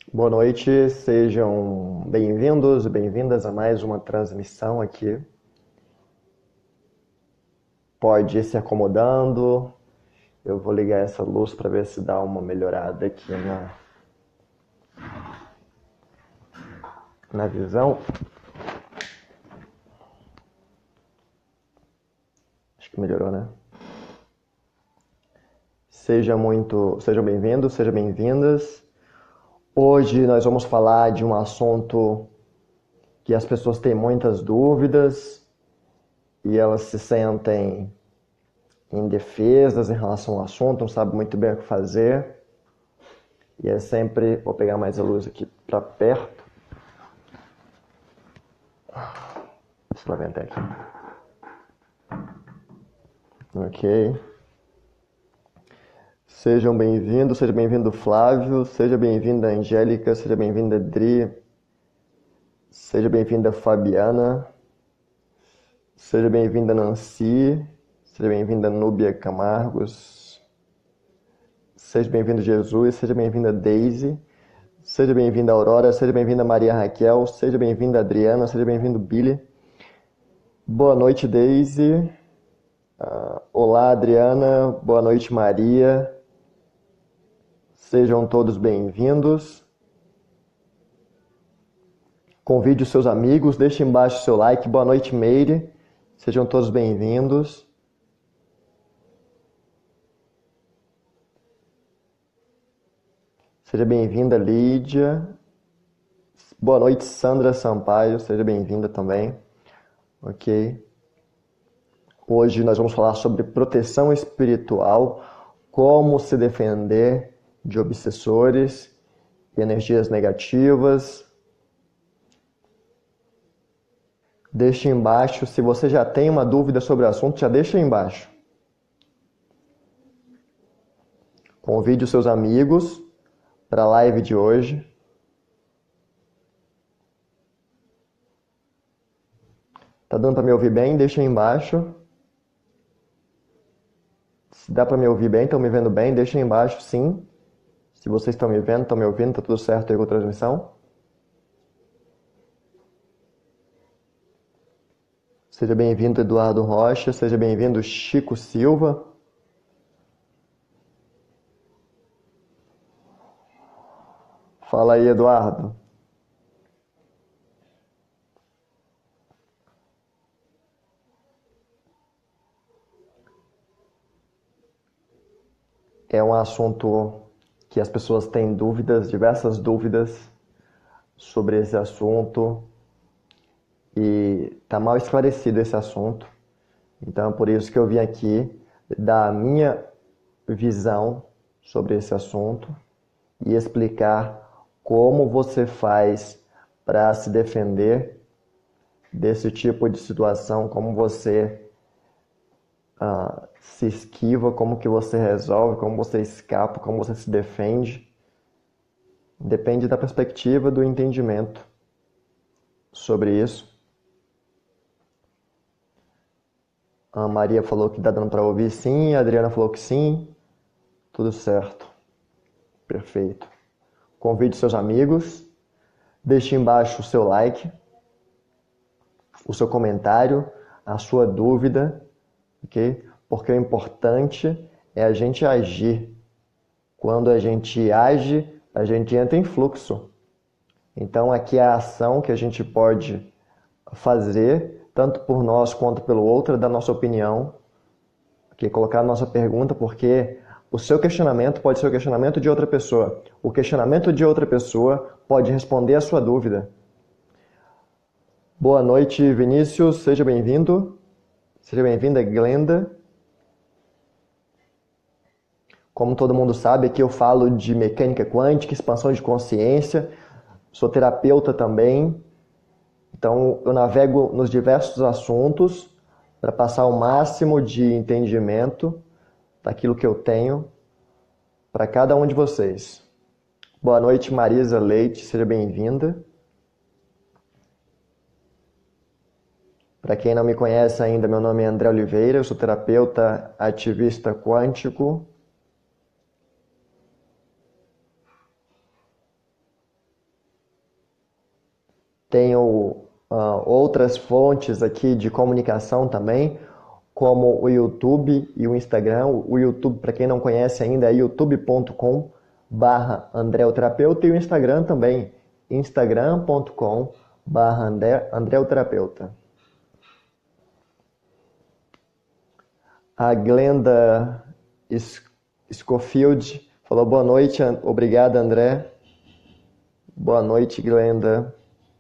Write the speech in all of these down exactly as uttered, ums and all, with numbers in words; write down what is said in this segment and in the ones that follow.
Boa noite, sejam bem-vindos e bem-vindas a mais uma transmissão aqui. Pode ir se acomodando. Eu vou ligar essa luz para ver se dá uma melhorada aqui na, na visão. Acho que melhorou, né? Seja muito, sejam bem-vindos, sejam bem-vindas. Hoje nós vamos falar de um assunto que as pessoas têm muitas dúvidas e elas se sentem indefesas em relação ao assunto, não sabem muito bem o que fazer. E é sempre, vou pegar mais a luz aqui para perto. Deixa eu levantar aqui. Ok. Sejam bem-vindos, seja bem-vindo Flávio, seja bem-vinda Angélica, seja bem-vinda Dri, seja bem-vinda Fabiana, seja bem-vinda Nancy, seja bem-vinda Núbia Camargos, seja bem-vindo Jesus, seja bem-vinda Daisy, seja bem-vinda Aurora, seja bem-vinda Maria Raquel, seja bem-vinda Adriana, seja bem-vindo Billy. Boa noite, Daisy. Uh, olá, Adriana. Boa noite, Maria. Sejam todos bem-vindos. Convide os seus amigos, deixe embaixo o seu like. Boa noite, Meire. Sejam todos bem-vindos. Seja bem-vinda, Lídia. Boa noite, Sandra Sampaio. Seja bem-vinda também. Ok. Hoje nós vamos falar sobre proteção espiritual, como se defender de obsessores e energias negativas. Deixe embaixo, se você já tem uma dúvida sobre o assunto, já deixa aí embaixo. Convide os seus amigos para a live de hoje. Tá dando para me ouvir bem? Deixa aí embaixo. Se dá para me ouvir bem, estão me vendo bem, deixa aí embaixo, sim. Se vocês estão me vendo, estão me ouvindo, tá tudo certo aí com a transmissão. Seja bem-vindo, Eduardo Rocha. Seja bem-vindo, Chico Silva. Fala aí, Eduardo. É um assunto que as pessoas têm dúvidas, diversas dúvidas sobre esse assunto. E está mal esclarecido esse assunto. Então é por isso que eu vim aqui dar a minha visão sobre esse assunto e explicar como você faz para se defender desse tipo de situação, como você uh, se esquiva, como que você resolve, como você escapa, como você se defende. Depende da perspectiva, do entendimento sobre isso. A Maria falou que tá dando para ouvir sim, a Adriana falou que sim. Tudo certo. Perfeito. Convide seus amigos. Deixe embaixo o seu like, o seu comentário, a sua dúvida, ok? Porque o importante é a gente agir. Quando a gente age, a gente entra em fluxo. Então aqui é a ação que a gente pode fazer, tanto por nós quanto pelo outro, da nossa opinião, okay? Colocar a nossa pergunta, porque o seu questionamento pode ser o questionamento de outra pessoa. O questionamento de outra pessoa pode responder a sua dúvida. Boa noite, Vinícius. Seja bem-vindo. Seja bem-vinda, Glenda. Como todo mundo sabe, aqui eu falo de mecânica quântica, expansão de consciência. Sou terapeuta também. Então, eu navego nos diversos assuntos para passar o máximo de entendimento daquilo que eu tenho para cada um de vocês. Boa noite, Marisa Leite, seja bem-vinda. Para quem não me conhece ainda, meu nome é André Oliveira, eu sou terapeuta ativista quântico. Tenho uh, outras fontes aqui de comunicação também, como o YouTube e o Instagram. O YouTube, para quem não conhece ainda, é youtube ponto com barra André o Terapeuta, e o Instagram também, instagram ponto com barra André o Terapeuta. A Glenda Schofield falou boa noite, obrigado, André. Boa noite, Glenda.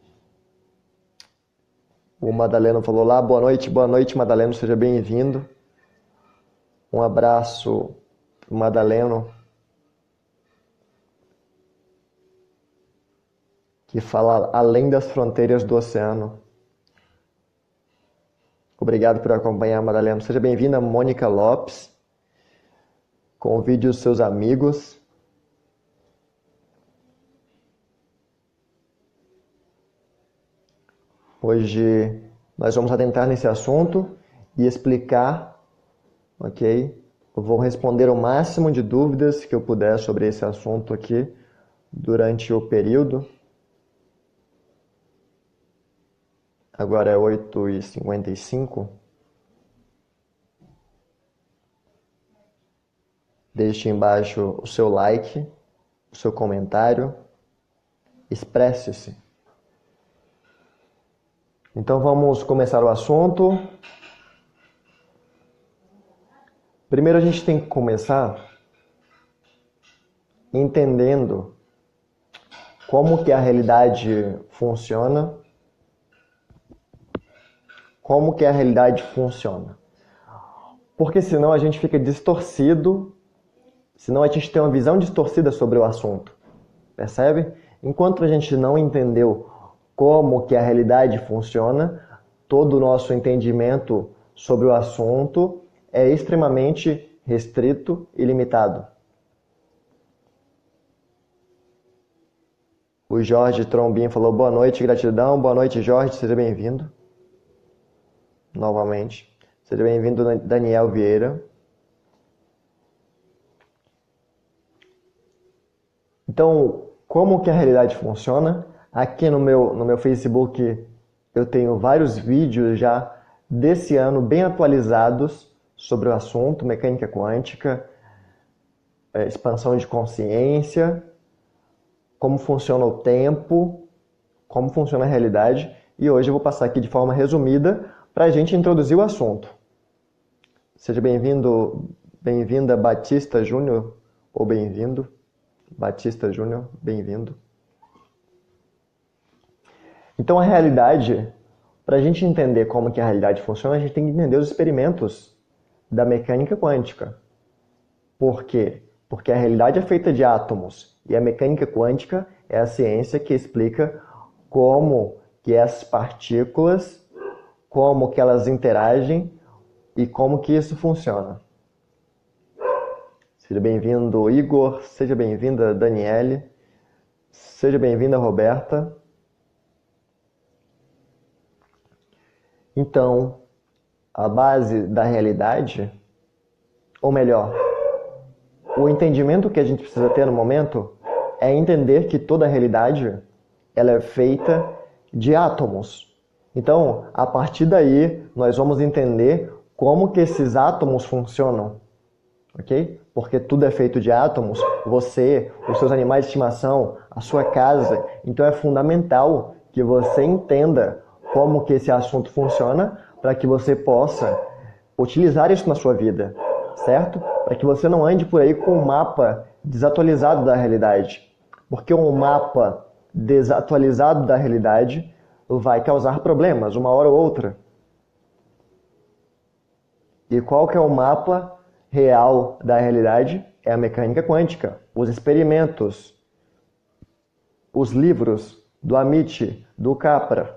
O Madaleno falou lá, boa noite, boa noite, Madaleno, seja bem-vindo. Um abraço, Madaleno, que fala além das fronteiras do oceano. Obrigado por acompanhar, Madaleno. Seja bem-vinda, Mônica Lopes. Convide os seus amigos. Hoje nós vamos adentrar nesse assunto e explicar, ok? Eu vou responder o máximo de dúvidas que eu puder sobre esse assunto aqui durante o período. Agora é oito e cinquenta e cinco. Deixe embaixo o seu like, o seu comentário. Expresse-se. Então vamos começar o assunto. Primeiro a gente tem que começar entendendo como que a realidade funciona. Como que a realidade funciona. Porque senão a gente fica distorcido, senão a gente tem uma visão distorcida sobre o assunto. Percebe? Enquanto a gente não entendeu como que a realidade funciona, todo o nosso entendimento sobre o assunto é extremamente restrito e limitado. O Jorge Trombin falou boa noite, gratidão. Boa noite, Jorge, seja bem-vindo. Novamente. Seja bem-vindo, Daniel Vieira. Então, como que a realidade funciona? Aqui no meu, no meu Facebook eu tenho vários vídeos já desse ano bem atualizados sobre o assunto, mecânica quântica, expansão de consciência, como funciona o tempo, como funciona a realidade. E hoje eu vou passar aqui de forma resumida para a gente introduzir o assunto. Seja bem-vindo, bem-vinda Batista Júnior, ou bem-vindo, Batista Júnior, bem-vindo. Então a realidade, para a gente entender como que a realidade funciona, a gente tem que entender os experimentos da mecânica quântica. Por quê? Porque a realidade é feita de átomos, e a mecânica quântica é a ciência que explica como que essas partículas, como que elas interagem e como que isso funciona. Seja bem-vindo, Igor. Seja bem-vinda, Daniele. Seja bem-vinda, Roberta. Então, a base da realidade, ou melhor, o entendimento que a gente precisa ter no momento é entender que toda a realidade ela é feita de átomos. Então, a partir daí, nós vamos entender como que esses átomos funcionam, ok? Porque tudo é feito de átomos, você, os seus animais de estimação, a sua casa. Então, é fundamental que você entenda como que esse assunto funciona para que você possa utilizar isso na sua vida, certo? Para que você não ande por aí com um mapa desatualizado da realidade. Porque um mapa desatualizado da realidade vai causar problemas, uma hora ou outra. E qual que é o mapa real da realidade? É a mecânica quântica, os experimentos, os livros do Amit, do Capra.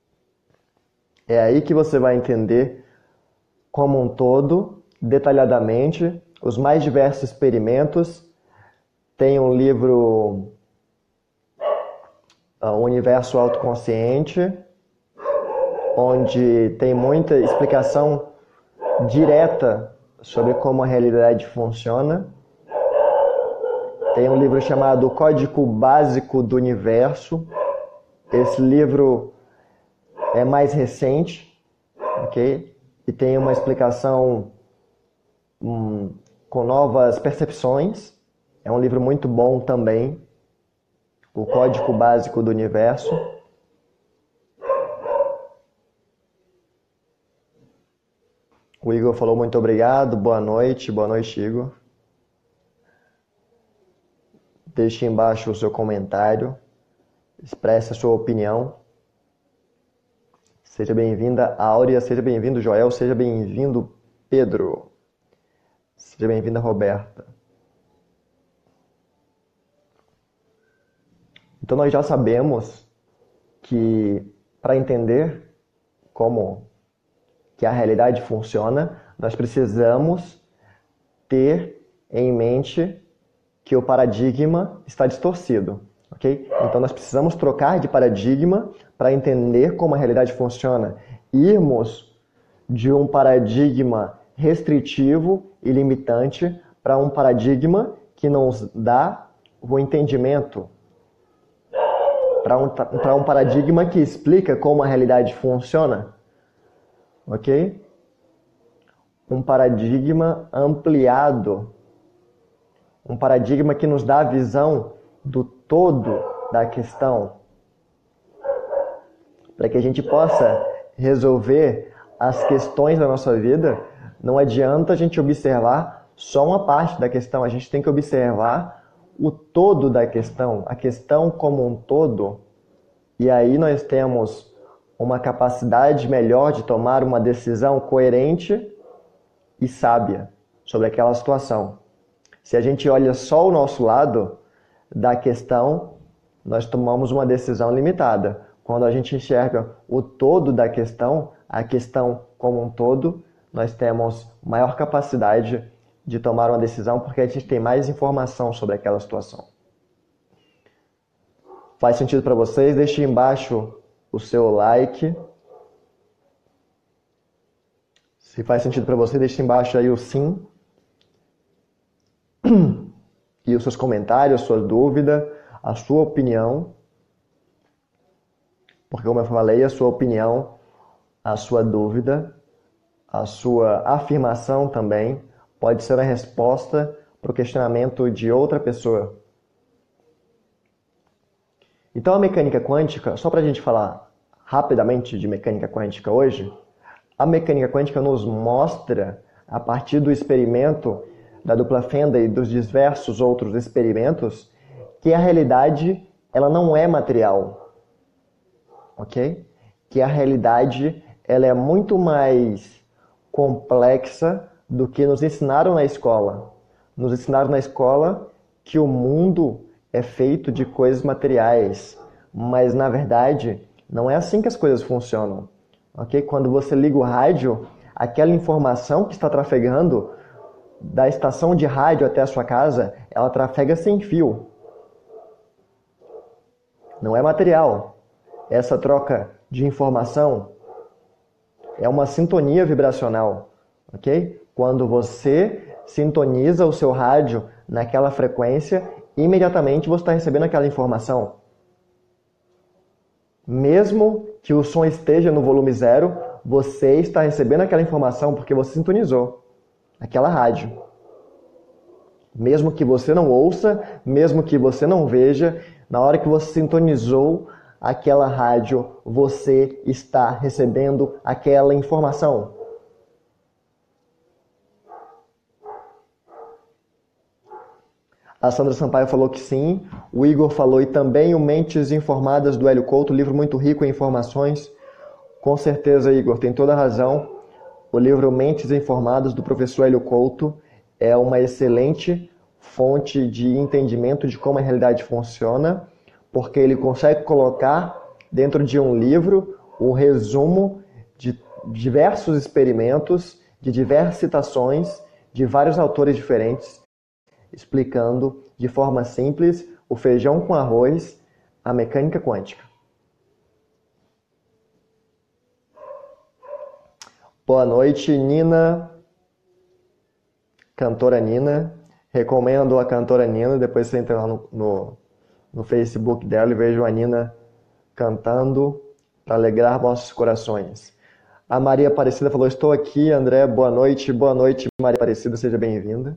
É aí que você vai entender como um todo, detalhadamente, os mais diversos experimentos. Tem um livro, uh, O Universo Autoconsciente, onde tem muita explicação direta sobre como a realidade funciona. Tem um livro chamado Código Básico do Universo, Esse livro é mais recente, ok? E tem uma explicação hum, com novas percepções. É um livro muito bom também. O Código Básico do Universo. O Igor falou muito obrigado, boa noite, boa noite, Igor. Deixe embaixo o seu comentário, expresse a sua opinião. Seja bem-vinda, Áurea, seja bem-vindo, Joel, seja bem-vindo, Pedro. Seja bem-vinda, Roberta. Então nós já sabemos que para entender como que a realidade funciona, nós precisamos ter em mente que o paradigma está distorcido, ok? Então nós precisamos trocar de paradigma para entender como a realidade funciona. Irmos de um paradigma restritivo e limitante para um paradigma que nos dá o entendimento, para um, para um paradigma que explica como a realidade funciona, ok? Um paradigma ampliado, um paradigma que nos dá a visão do todo da questão, para que a gente possa resolver as questões da nossa vida. Não adianta a gente observar só uma parte da questão, a gente tem que observar o todo da questão, a questão como um todo, e aí nós temos uma capacidade melhor de tomar uma decisão coerente e sábia sobre aquela situação. Se a gente olha só o nosso lado da questão, nós tomamos uma decisão limitada. Quando a gente enxerga o todo da questão, a questão como um todo, nós temos maior capacidade de tomar uma decisão porque a gente tem mais informação sobre aquela situação. Faz sentido para vocês? Deixe embaixo o seu like. Se faz sentido para você, deixe embaixo aí o sim. E os seus comentários, a sua dúvida, a sua opinião. Porque, como eu falei, a sua opinião, a sua dúvida, a sua afirmação também pode ser a resposta para o questionamento de outra pessoa. Então, a mecânica quântica, só para a gente falar rapidamente de mecânica quântica hoje, a mecânica quântica nos mostra, a partir do experimento da dupla Fenda e dos diversos outros experimentos, que a realidade ela não é material, ok? Que a realidade ela é muito mais complexa do que nos ensinaram na escola. Nos ensinaram na escola que o mundo é feito de coisas materiais, mas na verdade não é assim que as coisas funcionam, ok? Quando você liga o rádio, aquela informação que está trafegando da estação de rádio até a sua casa, ela trafega sem fio. Não é material. Essa troca de informação é uma sintonia vibracional, ok? Quando você sintoniza o seu rádio naquela frequência, imediatamente você está recebendo aquela informação. Mesmo que o som esteja no volume zero, você está recebendo aquela informação porque você sintonizou aquela rádio. Mesmo que você não ouça, mesmo que você não veja, na hora que você sintonizou aquela rádio, você está recebendo aquela informação. A Sandra Sampaio falou que sim, o Igor falou e também o Mentes Informadas do Hélio Couto, livro muito rico em informações. Com certeza, Igor, tem toda a razão. O livro Mentes Informadas do professor Hélio Couto é uma excelente fonte de entendimento de como a realidade funciona, porque ele consegue colocar dentro de um livro o resumo de diversos experimentos, de diversas citações de vários autores diferentes, explicando de forma simples o feijão com arroz, a mecânica quântica. Boa noite, Nina, cantora Nina. Recomendo a cantora Nina, depois você entra lá no, no, no Facebook dela e veja a Nina cantando para alegrar nossos corações. A Maria Aparecida falou, estou aqui, André, boa noite. Boa noite, Maria Aparecida, seja bem-vinda.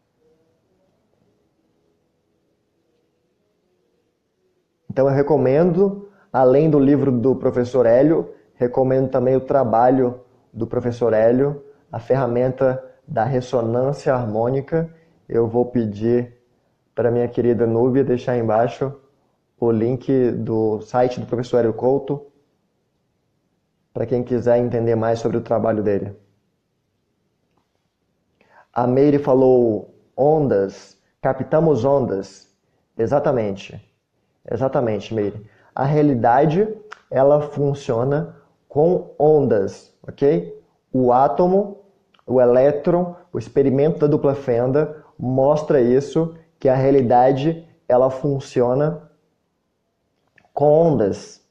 Então eu recomendo, além do livro do professor Hélio, recomendo também o trabalho do professor Hélio, a ferramenta da ressonância harmônica. Eu vou pedir para minha querida Núbia deixar aí embaixo o link do site do professor Hélio Couto, para quem quiser entender mais sobre o trabalho dele. A Meire falou ondas, captamos ondas. Exatamente. Exatamente, Meire. A realidade, ela funciona com ondas, ok? O átomo, o elétron, o experimento da dupla fenda mostra isso, que a realidade, ela funciona com ondas.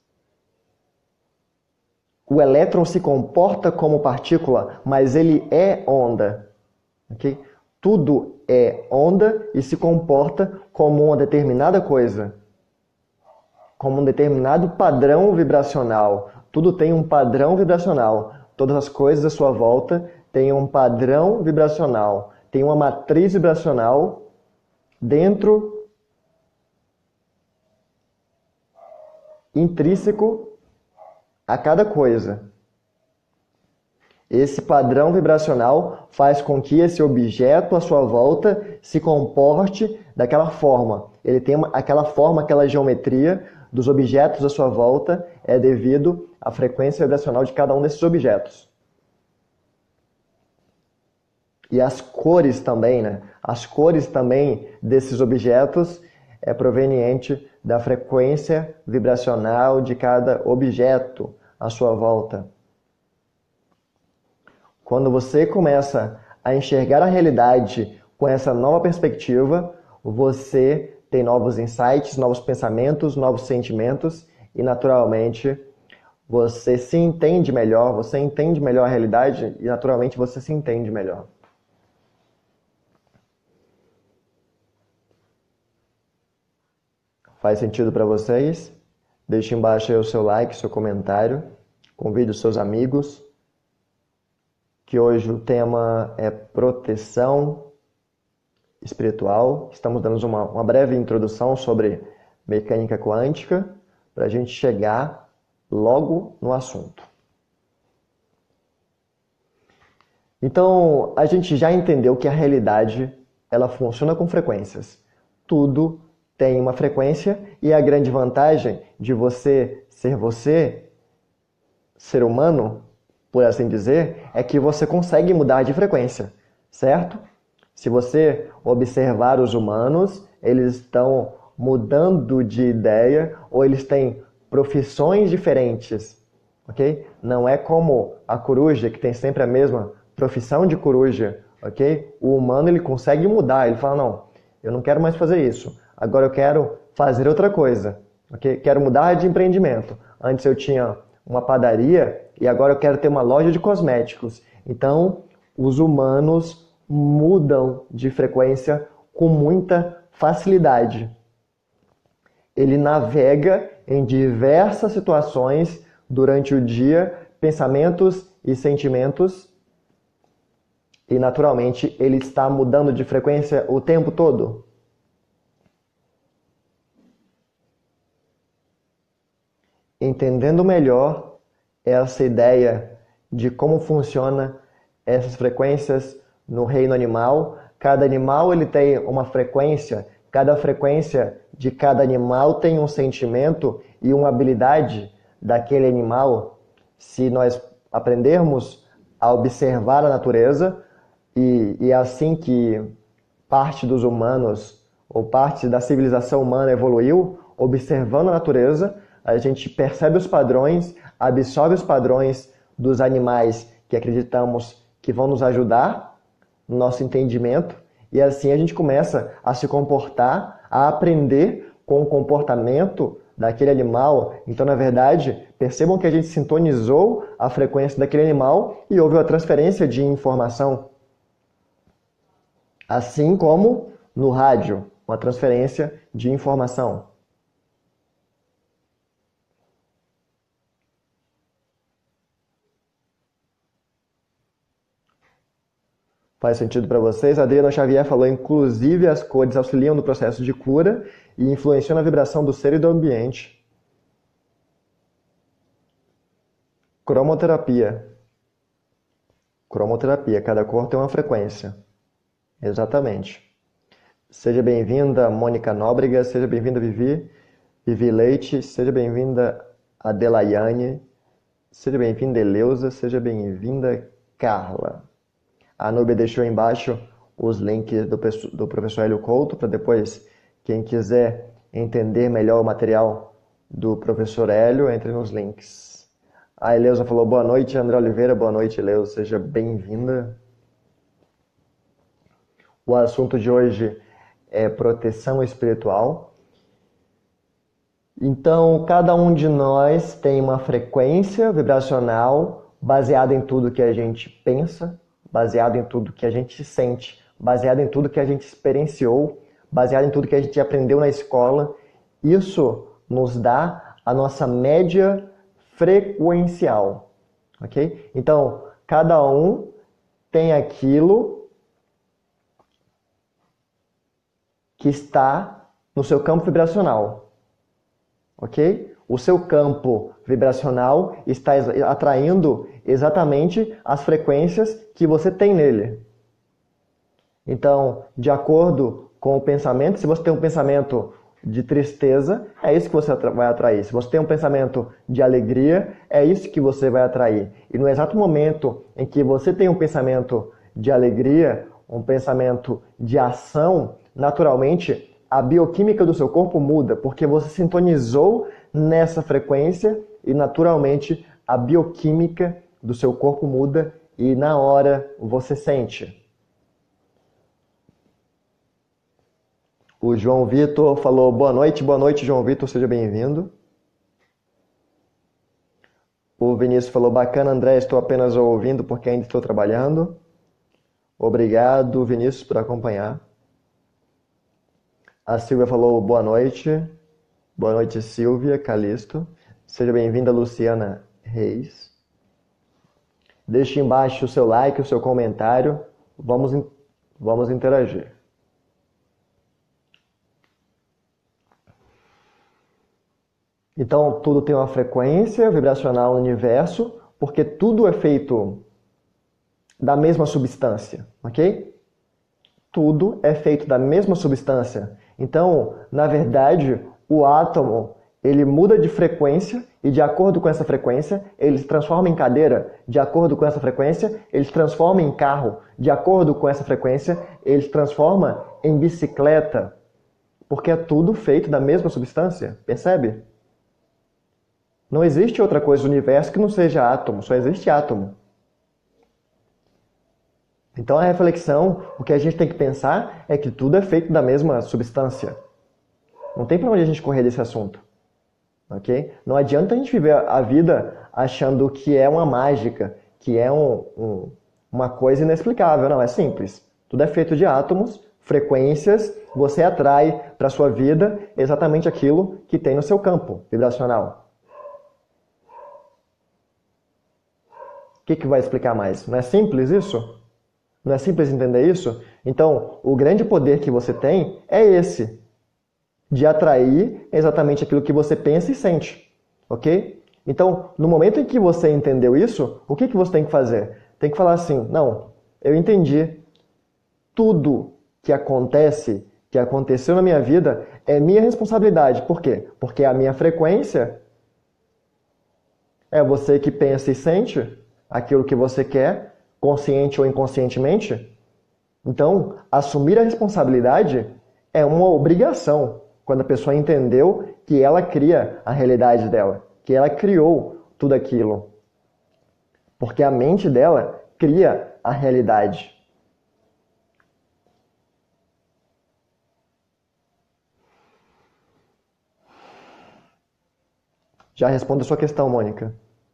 O elétron se comporta como partícula, mas ele é onda, ok? Tudo é onda e se comporta como uma determinada coisa, como um determinado padrão vibracional. Tudo tem um padrão vibracional. Todas as coisas à sua volta têm um padrão vibracional. Tem uma matriz vibracional dentro, intrínseco a cada coisa. Esse padrão vibracional faz com que esse objeto à sua volta se comporte daquela forma. Ele tem uma, aquela forma, aquela geometria dos objetos à sua volta é devido à frequência vibracional de cada um desses objetos. E as cores também, né? As cores também desses objetos é proveniente da frequência vibracional de cada objeto à sua volta. Quando você começa a enxergar a realidade com essa nova perspectiva, você tem novos insights, novos pensamentos, novos sentimentos e, naturalmente, você se entende melhor, você entende melhor a realidade e, naturalmente, você se entende melhor. Faz sentido para vocês? Deixe embaixo aí o seu like, seu comentário. Convide os seus amigos. Que hoje o tema é proteção espiritual. Estamos dando uma, uma breve introdução sobre mecânica quântica para a gente chegar logo no assunto. Então, a gente já entendeu que a realidade ela funciona com frequências. Tudo tem uma frequência e a grande vantagem de você ser você, ser humano, por assim dizer, é que você consegue mudar de frequência, certo? Se você observar os humanos, eles estão mudando de ideia ou eles têm profissões diferentes, ok? Não é como a coruja, que tem sempre a mesma profissão de coruja, ok? O humano, ele consegue mudar, ele fala, não, eu não quero mais fazer isso, agora eu quero fazer outra coisa, ok? Quero mudar de empreendimento. Antes eu tinha uma padaria e agora eu quero ter uma loja de cosméticos. Então, os humanos mudam de frequência com muita facilidade. Ele navega em diversas situações durante o dia, pensamentos e sentimentos, e naturalmente ele está mudando de frequência o tempo todo. Entendendo melhor essa ideia de como funciona essas frequências no reino animal, cada animal ele tem uma frequência, cada frequência de cada animal tem um sentimento e uma habilidade daquele animal. Se nós aprendermos a observar a natureza, e, e é assim que parte dos humanos, ou parte da civilização humana evoluiu, observando a natureza, a gente percebe os padrões, absorve os padrões dos animais que acreditamos que vão nos ajudar no nosso entendimento, e assim a gente começa a se comportar, a aprender com o comportamento daquele animal. Então, na verdade, percebam que a gente sintonizou a frequência daquele animal e houve uma transferência de informação. Assim como no rádio, uma transferência de informação. Faz sentido para vocês? A Adriana Xavier falou, inclusive as cores auxiliam no processo de cura e influenciam na vibração do ser e do ambiente. Cromoterapia. Cromoterapia, cada cor tem uma frequência. Exatamente. Seja bem-vinda, Mônica Nóbrega, seja bem-vinda, Vivi. Vivi Leite, seja bem-vinda, Adelaiane. Seja bem-vinda, Eleusa, seja bem-vinda, Carla. A Núbia deixou embaixo os links do, do professor Hélio Couto, para depois, quem quiser entender melhor o material do professor Hélio, entre nos links. A Eleusa falou, boa noite, André Oliveira, boa noite, Eleusa, seja bem-vinda. O assunto de hoje é proteção espiritual. Então, cada um de nós tem uma frequência vibracional baseada em tudo que a gente pensa, baseado em tudo que a gente sente, baseado em tudo que a gente experienciou, baseado em tudo que a gente aprendeu na escola. Isso nos dá a nossa média frequencial, ok? Então, cada um tem aquilo que está no seu campo vibracional, ok? O seu campo vibracional está atraindo exatamente as frequências que você tem nele. Então, de acordo com o pensamento, se você tem um pensamento de tristeza, é isso que você vai atrair. Se você tem um pensamento de alegria, é isso que você vai atrair. E no exato momento em que você tem um pensamento de alegria, um pensamento de ação, naturalmente a bioquímica do seu corpo muda, porque você sintonizou nessa frequência e naturalmente a bioquímica do seu corpo muda e na hora você sente. O João Vitor falou, boa noite, boa noite, João Vitor, seja bem-vindo. O Vinícius falou, bacana, André, estou apenas ouvindo porque ainda estou trabalhando. Obrigado, Vinícius, por acompanhar. A Silvia falou, boa noite. Boa noite, Silvia, Calisto. Seja bem-vinda, Luciana Reis. Deixe embaixo o seu like, o seu comentário. Vamos, vamos interagir. Então, tudo tem uma frequência vibracional no universo, porque tudo é feito da mesma substância, ok? Tudo é feito da mesma substância. Então, na verdade, o átomo, ele muda de frequência e de acordo com essa frequência, ele se transforma em cadeira. De acordo com essa frequência, ele se transforma em carro. De acordo com essa frequência, ele se transforma em bicicleta. Porque é tudo feito da mesma substância, percebe? Não existe outra coisa no universo que não seja átomo, só existe átomo. Então a reflexão, o que a gente tem que pensar é que tudo é feito da mesma substância. Não tem para onde a gente correr desse assunto. Okay? Não adianta a gente viver a vida achando que é uma mágica, que é um, um, uma coisa inexplicável. Não, é simples. Tudo é feito de átomos, frequências, você atrai para a sua vida exatamente aquilo que tem no seu campo vibracional. O que, que vai explicar mais? Não é simples isso? Não é simples entender isso? Então, o grande poder que você tem é esse, de atrair exatamente aquilo que você pensa e sente, ok? Então, no momento em que você entendeu isso, o que, que você tem que fazer? Tem que falar assim, não, eu entendi, tudo que acontece, que aconteceu na minha vida, é minha responsabilidade. Por quê? Porque a minha frequência é você que pensa e sente aquilo que você quer, consciente ou inconscientemente. Então, assumir a responsabilidade é uma obrigação quando a pessoa entendeu que ela cria a realidade dela, que ela criou tudo aquilo. Porque a mente dela cria a realidade. Já respondo a sua questão, Mônica.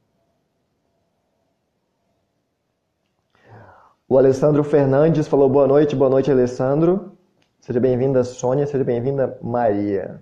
O Alessandro Fernandes falou boa noite, boa noite, Alessandro. Seja bem-vinda, Sônia, seja bem-vinda, Maria.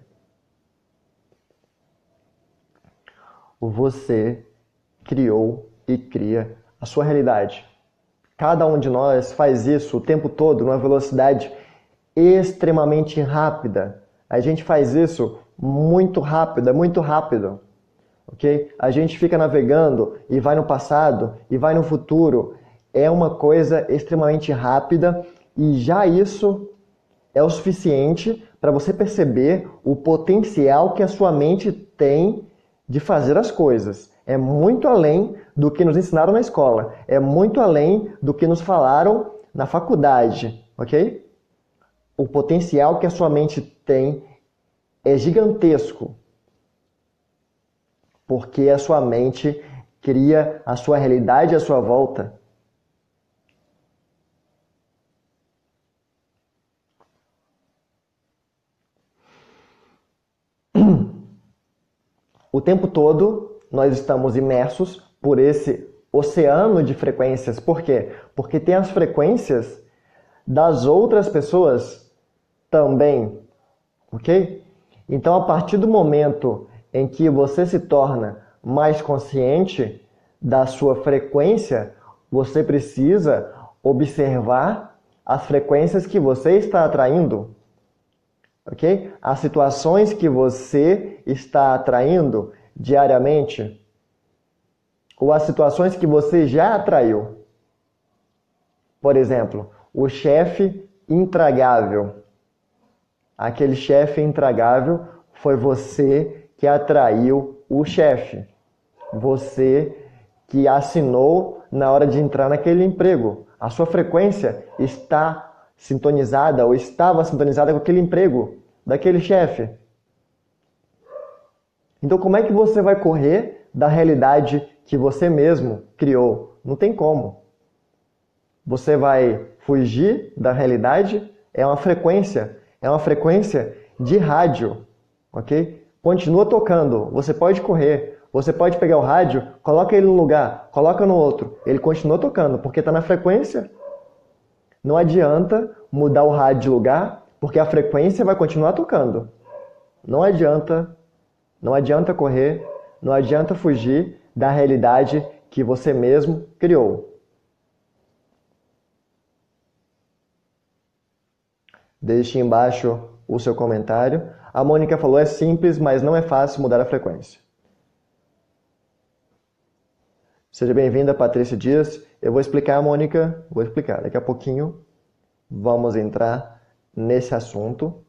Você criou e cria a sua realidade. Cada um de nós faz isso o tempo todo, numa velocidade extremamente rápida. A gente faz isso muito rápido, é muito rápido. Okay? A gente fica navegando e vai no passado e vai no futuro. É uma coisa extremamente rápida e já isso é o suficiente para você perceber o potencial que a sua mente tem de fazer as coisas. É muito além do que nos ensinaram na escola. É muito além do que nos falaram na faculdade, ok? O potencial que a sua mente tem é gigantesco. Porque a sua mente cria a sua realidade à sua volta. O tempo todo nós estamos imersos por esse oceano de frequências. Por quê? Porque tem as frequências das outras pessoas também, ok? Então, a partir do momento em que você se torna mais consciente da sua frequência, você precisa observar as frequências que você está atraindo. Ok? As situações que você está atraindo diariamente, ou as situações que você já atraiu. Por exemplo, o chefe intragável. Aquele chefe intragável foi você que atraiu o chefe. Você que assinou na hora de entrar naquele emprego. A sua frequência está sintonizada ou estava sintonizada com aquele emprego daquele chefe. Então, como é que você vai correr da realidade que você mesmo criou? Não tem como. Você vai fugir da realidade? É uma frequência, é uma frequência de rádio, ok? Continua tocando, você pode correr, você pode pegar o rádio, coloca ele num lugar, coloca no outro, ele continua tocando, porque está na frequência. Não adianta mudar o rádio de lugar, porque a frequência vai continuar tocando. Não adianta, não adianta correr, não adianta fugir da realidade que você mesmo criou. Deixe embaixo o seu comentário. A Mônica falou, é simples, mas não é fácil mudar a frequência. Seja bem-vinda, Patrícia Dias. Eu vou explicar, Mônica, vou explicar. Daqui a pouquinho vamos entrar nesse assunto.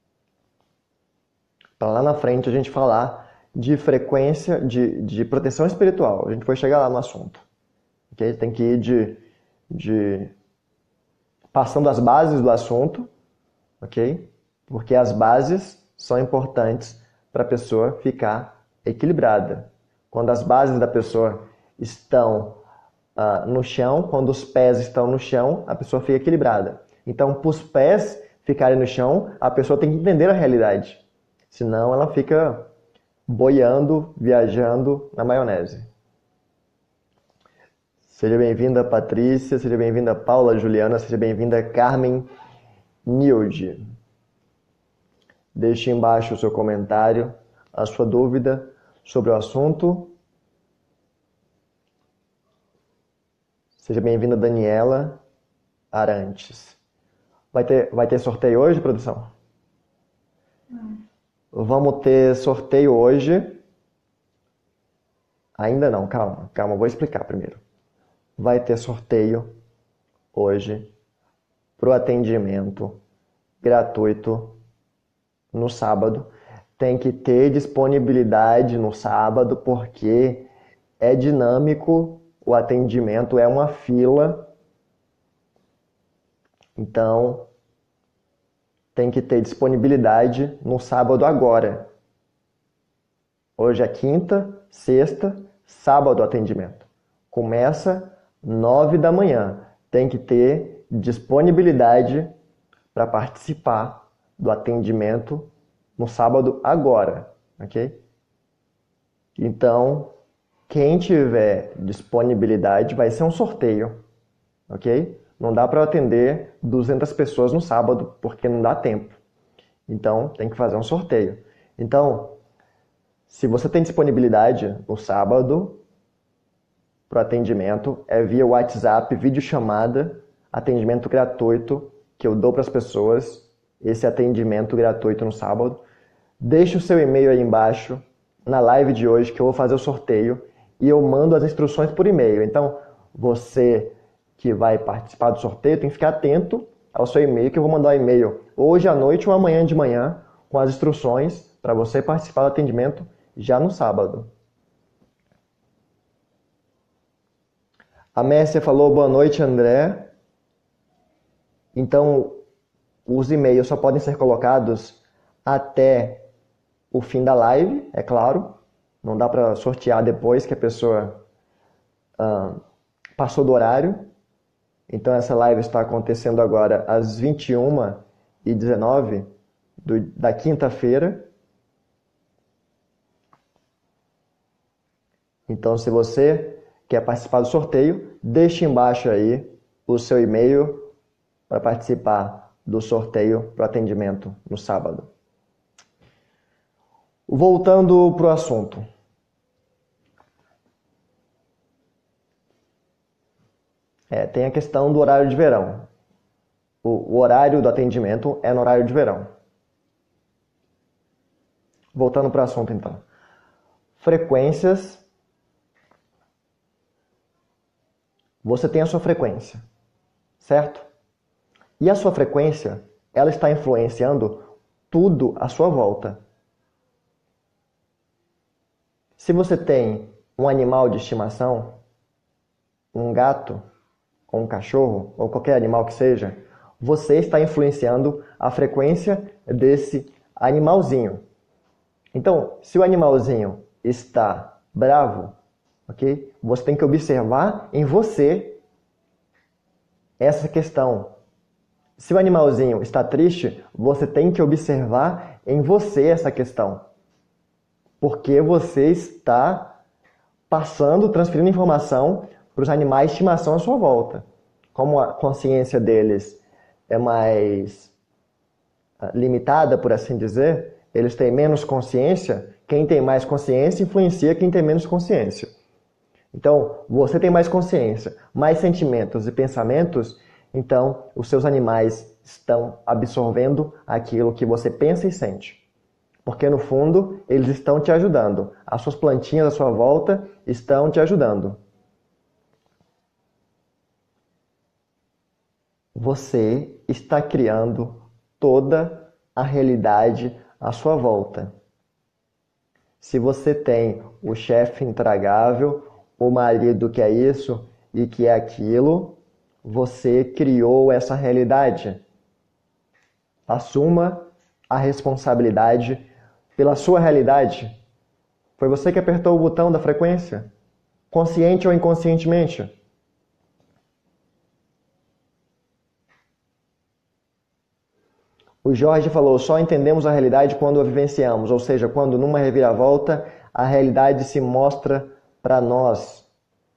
Para lá na frente a gente falar de frequência, de, de proteção espiritual. A gente vai chegar lá no assunto. Okay? Tem que ir de, de passando as bases do assunto, ok? Porque as bases são importantes para a pessoa ficar equilibrada. Quando as bases da pessoa estão uh, no chão, quando os pés estão no chão, a pessoa fica equilibrada. Então, para os pés ficarem no chão, a pessoa tem que entender a realidade. Senão ela fica boiando, viajando na maionese. Seja bem-vinda, Patrícia, seja bem-vinda, Paula Juliana, seja bem-vinda, Carmen Nilde. Deixe embaixo o seu comentário, a sua dúvida sobre o assunto. Seja bem-vinda, Daniela Arantes. Vai ter, vai ter sorteio hoje, produção? Não. Vamos ter sorteio hoje. Ainda não, calma, calma, vou explicar primeiro. Vai ter sorteio hoje para o atendimento gratuito no sábado. Tem que ter disponibilidade no sábado porque é dinâmico o atendimento, é uma fila. Então, tem que ter disponibilidade no sábado agora. Hoje é quinta, sexta, sábado o atendimento. Começa nove da manhã. Tem que ter disponibilidade para participar do atendimento no sábado agora, ok? Então, quem tiver disponibilidade vai ser um sorteio, ok? Não dá para atender duzentas pessoas no sábado, porque não dá tempo. Então, tem que fazer um sorteio. Então, se você tem disponibilidade no sábado, para o atendimento é via WhatsApp, videochamada, atendimento gratuito que eu dou para as pessoas, esse atendimento gratuito no sábado. Deixe o seu e-mail aí embaixo, na live de hoje, que eu vou fazer o sorteio, e eu mando as instruções por e-mail. Então, você que vai participar do sorteio tem que ficar atento ao seu e-mail, que eu vou mandar um e-mail hoje à noite ou amanhã de manhã, com as instruções para você participar do atendimento já no sábado. A Mércia falou, boa noite, André. Então, os e-mails só podem ser colocados até o fim da live, é claro. Não dá para sortear depois que a pessoa ah, passou do horário. Então, essa live está acontecendo agora às vinte e uma e dezenove do, da quinta-feira. Então, se você quer participar do sorteio, deixe embaixo aí o seu e-mail para participar do sorteio para o atendimento no sábado. Voltando para o assunto. É, tem a questão do horário de verão. O, o horário do atendimento é no horário de verão. Voltando para o assunto, então. Frequências. Você tem a sua frequência, certo? E a sua frequência, ela está influenciando tudo à sua volta. Se você tem um animal de estimação, um gato, ou um cachorro, ou qualquer animal que seja, você está influenciando a frequência desse animalzinho. Então, se o animalzinho está bravo, ok? Você tem que observar em você essa questão. Se o animalzinho está triste, você tem que observar em você essa questão. Porque você está passando, transferindo informação para os animais de estimação à sua volta. Como a consciência deles é mais limitada, por assim dizer, eles têm menos consciência, quem tem mais consciência influencia quem tem menos consciência. Então, você tem mais consciência, mais sentimentos e pensamentos, então os seus animais estão absorvendo aquilo que você pensa e sente. Porque no fundo, eles estão te ajudando. As suas plantinhas à sua volta estão te ajudando. Você está criando toda a realidade à sua volta. Se você tem o chefe intragável, o marido que é isso e que é aquilo, você criou essa realidade. Assuma a responsabilidade pela sua realidade. Foi você que apertou o botão da frequência, consciente ou inconscientemente. O Jorge falou, só entendemos a realidade quando a vivenciamos, ou seja, quando numa reviravolta a realidade se mostra para nós.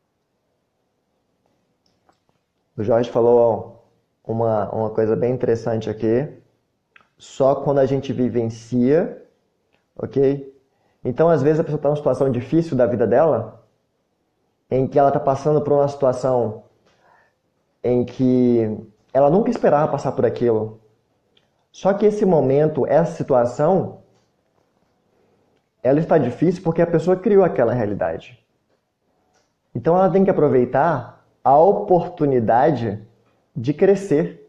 O Jorge falou uma, uma coisa bem interessante aqui. Só quando a gente vivencia, ok? Então, às vezes, a pessoa está numa situação difícil da vida dela, em que ela está passando por uma situação em que ela nunca esperava passar por aquilo. Só que esse momento, essa situação, ela está difícil porque a pessoa criou aquela realidade. Então ela tem que aproveitar a oportunidade de crescer.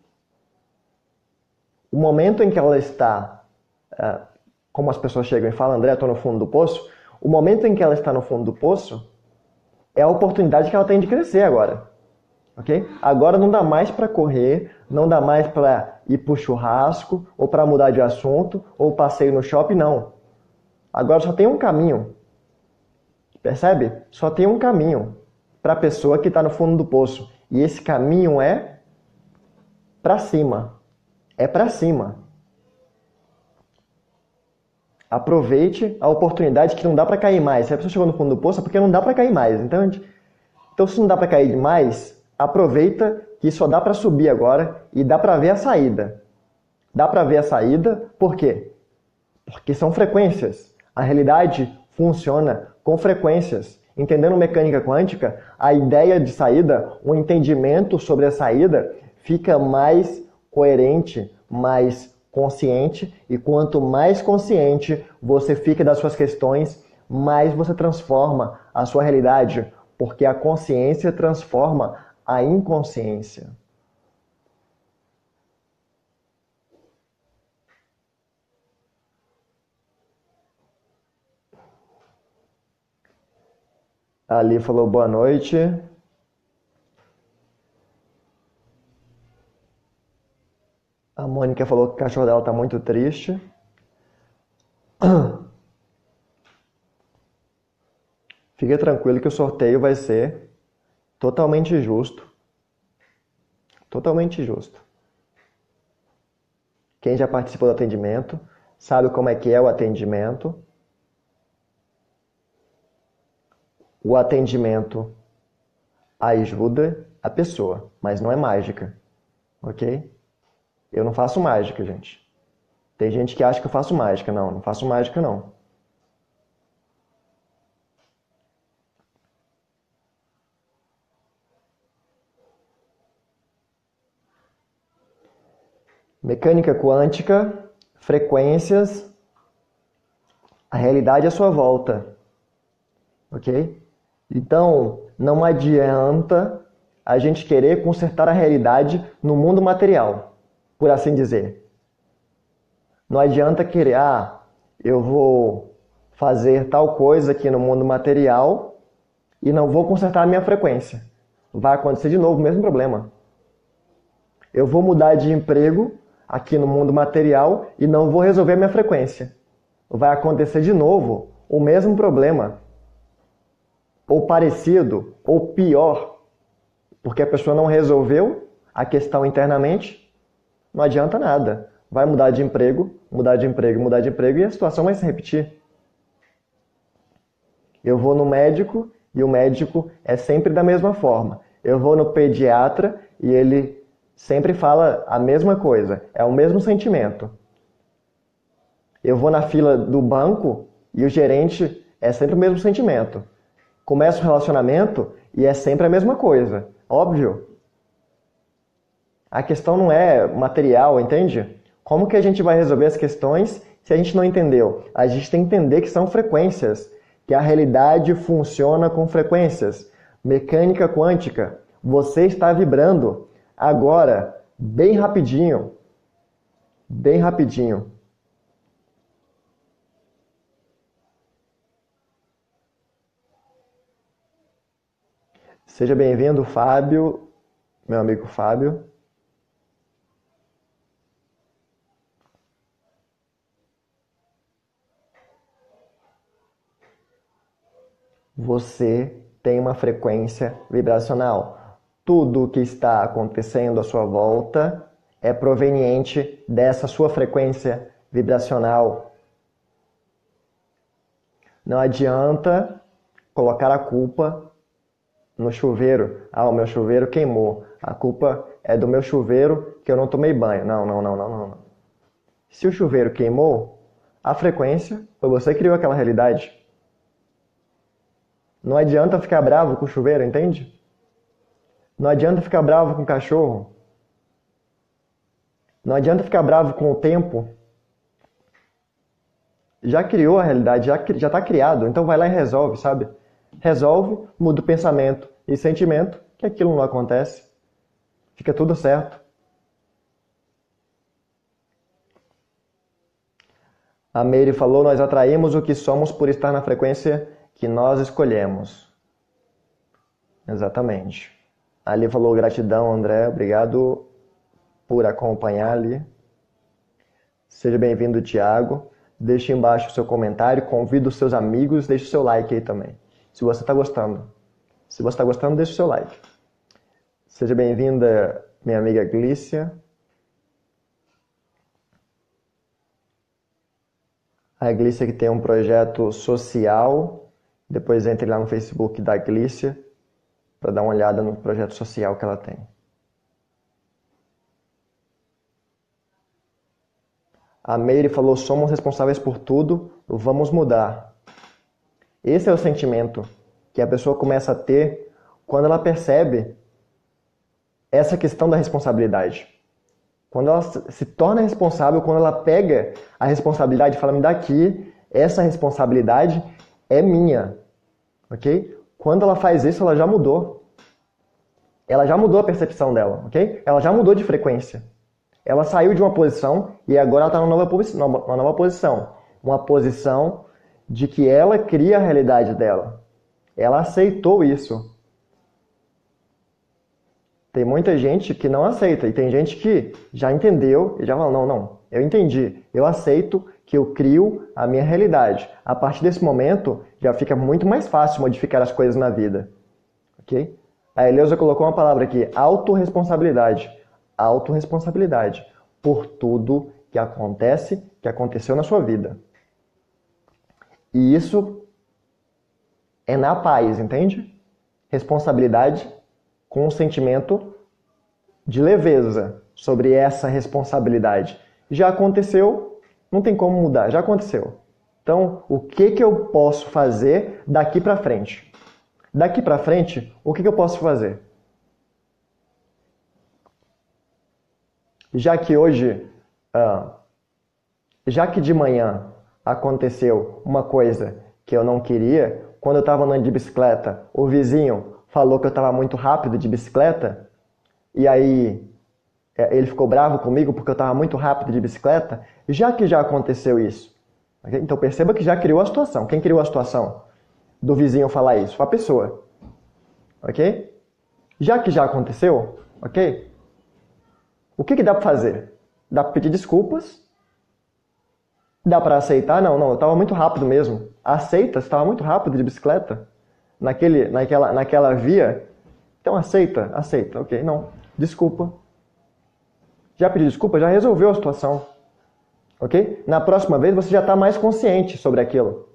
O momento em que ela está, como as pessoas chegam e falam, André, eu estou no fundo do poço, o momento em que ela está no fundo do poço é a oportunidade que ela tem de crescer agora. Okay? Agora não dá mais para correr, não dá mais para ir para o churrasco, ou para mudar de assunto, ou passeio no shopping, não. Agora só tem um caminho. Percebe? Só tem um caminho para a pessoa que está no fundo do poço. E esse caminho é para cima. É para cima. Aproveite a oportunidade que não dá para cair mais. Se a pessoa chegou no fundo do poço é porque não dá para cair mais. Então, então se não dá para cair mais, aproveita que só dá para subir agora e dá para ver a saída. Dá para ver a saída, por quê? Porque são frequências. A realidade funciona com frequências. Entendendo mecânica quântica, a ideia de saída, o entendimento sobre a saída fica mais coerente, mais consciente, e quanto mais consciente você fica das suas questões, mais você transforma a sua realidade, porque a consciência transforma a inconsciência. Ali falou boa noite. A Mônica falou que o cachorro dela está muito triste. Fica tranquilo que o sorteio vai ser totalmente justo. Totalmente justo. Quem já participou do atendimento sabe como é que é o atendimento. O atendimento ajuda a pessoa, mas não é mágica, ok? Eu não faço mágica, gente. Tem gente que acha que eu faço mágica. Não, não faço mágica, não. Mecânica quântica, frequências, a realidade à sua volta, ok? Então, não adianta a gente querer consertar a realidade no mundo material, por assim dizer. Não adianta querer, ah, eu vou fazer tal coisa aqui no mundo material e não vou consertar a minha frequência. Vai acontecer de novo o mesmo problema. Eu vou mudar de emprego aqui no mundo material e não vou resolver a minha frequência. Vai acontecer de novo o mesmo problema. Ou parecido, ou pior, porque a pessoa não resolveu a questão internamente, não adianta nada. Vai mudar de emprego, mudar de emprego, mudar de emprego e a situação vai se repetir. Eu vou no médico e o médico é sempre da mesma forma. Eu vou no pediatra e ele sempre fala a mesma coisa, é o mesmo sentimento. Eu vou na fila do banco e o gerente é sempre o mesmo sentimento. Começa o relacionamento e é sempre a mesma coisa. Óbvio. A questão não é material, entende? Como que a gente vai resolver as questões se a gente não entendeu? A gente tem que entender que são frequências, que a realidade funciona com frequências. Mecânica quântica, você está vibrando agora, bem rapidinho. Bem rapidinho. Seja bem-vindo, Fábio, meu amigo Fábio. Você tem uma frequência vibracional. Tudo o que está acontecendo à sua volta é proveniente dessa sua frequência vibracional. Não adianta colocar a culpa no chuveiro. Ah, o meu chuveiro queimou. A culpa é do meu chuveiro que eu não tomei banho. Não, não, não, não, não. Se o chuveiro queimou, a frequência foi você que criou aquela realidade. Não adianta ficar bravo com o chuveiro, entende? Não adianta ficar bravo com o cachorro. Não adianta ficar bravo com o tempo. Já criou a realidade, já já está criado. Então vai lá e resolve, sabe? Resolve, muda o pensamento e sentimento, que aquilo não acontece. Fica tudo certo. A Meire falou, nós atraímos o que somos por estar na frequência que nós escolhemos. Exatamente. Ali falou, gratidão, André. Obrigado por acompanhar ali. Seja bem-vindo, Thiago. Deixe embaixo o seu comentário, convida os seus amigos, deixe o seu like aí também. Se você está gostando. Se você está gostando, deixe o seu like. Seja bem-vinda, minha amiga Glícia. A Glícia que tem um projeto social. Depois entre lá no Facebook da Glícia para dar uma olhada no projeto social que ela tem. A Meire falou, somos responsáveis por tudo, vamos mudar. Esse é o sentimento. que a pessoa começa a ter quando ela percebe essa questão da responsabilidade. Quando ela se torna responsável, quando ela pega a responsabilidade e fala, me dá aqui, essa responsabilidade é minha. Ok? Quando ela faz isso, ela já mudou. Ela já mudou a percepção dela. Ok? Ela já mudou de frequência. Ela saiu de uma posição e agora ela está numa nova, uma nova posição. Uma posição de que ela cria a realidade dela. Ela aceitou isso. Tem muita gente que não aceita e tem gente que já entendeu e já fala, não, não, eu entendi, eu aceito que eu crio a minha realidade. A partir desse momento, já fica muito mais fácil modificar as coisas na vida. Ok? A Eleusa colocou uma palavra aqui, autorresponsabilidade. Autorresponsabilidade por tudo que acontece, que aconteceu na sua vida. E isso é na paz, entende? Responsabilidade com um sentimento de leveza sobre essa responsabilidade. Já aconteceu, não tem como mudar, já aconteceu. Então, o que, que eu posso fazer daqui para frente? Daqui para frente, o que, que eu posso fazer? Já que hoje, ah, já que de manhã aconteceu uma coisa que eu não queria, quando eu estava andando de bicicleta, o vizinho falou que eu estava muito rápido de bicicleta, e aí ele ficou bravo comigo porque eu estava muito rápido de bicicleta, já que já aconteceu isso. Okay? Então perceba que já criou a situação. Quem criou a situação do vizinho falar isso? Foi a pessoa. Ok? Já que já aconteceu, ok? O que, que dá para fazer? Dá para pedir desculpas? Dá para aceitar? Não, não, eu estava muito rápido mesmo. Aceita, você estava muito rápido de bicicleta? Naquele, naquela, naquela via? Então aceita, aceita, ok, não, desculpa. Já pediu desculpa? Já resolveu a situação. Ok? Na próxima vez você já está mais consciente sobre aquilo.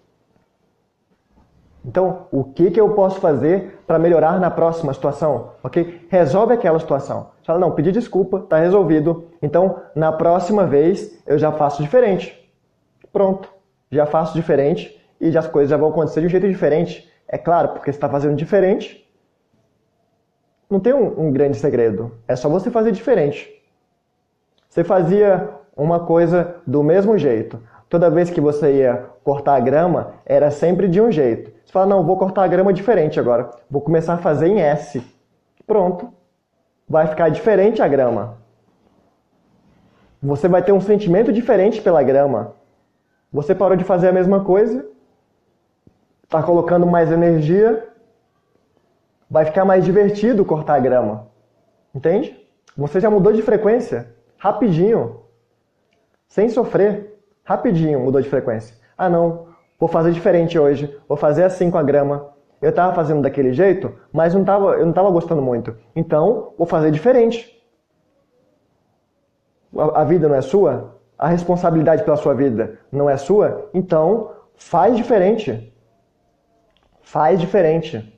Então, o que, que eu posso fazer para melhorar na próxima situação? Ok? Resolve aquela situação. Você fala, não, pedi desculpa, está resolvido. Então, na próxima vez, eu já faço diferente. Pronto. Já faço diferente e já as coisas já vão acontecer de um jeito diferente. É claro, porque você está fazendo diferente. Não tem um, um grande segredo. É só você fazer diferente. Você fazia uma coisa do mesmo jeito. Toda vez que você ia cortar a grama, era sempre de um jeito. Você fala, não, vou cortar a grama diferente agora. Vou começar a fazer em S. Pronto. Vai ficar diferente a grama. Você vai ter um sentimento diferente pela grama. Você parou de fazer a mesma coisa, está colocando mais energia, vai ficar mais divertido cortar a grama. Entende? Você já mudou de frequência. Rapidinho. Sem sofrer. Rapidinho mudou de frequência. Ah não, vou fazer diferente hoje. Vou fazer assim com a grama. Eu estava fazendo daquele jeito, mas não tava, eu não estava gostando muito. Então, vou fazer diferente. A, a vida não é sua? A responsabilidade pela sua vida não é sua? Então, faz diferente. Faz diferente.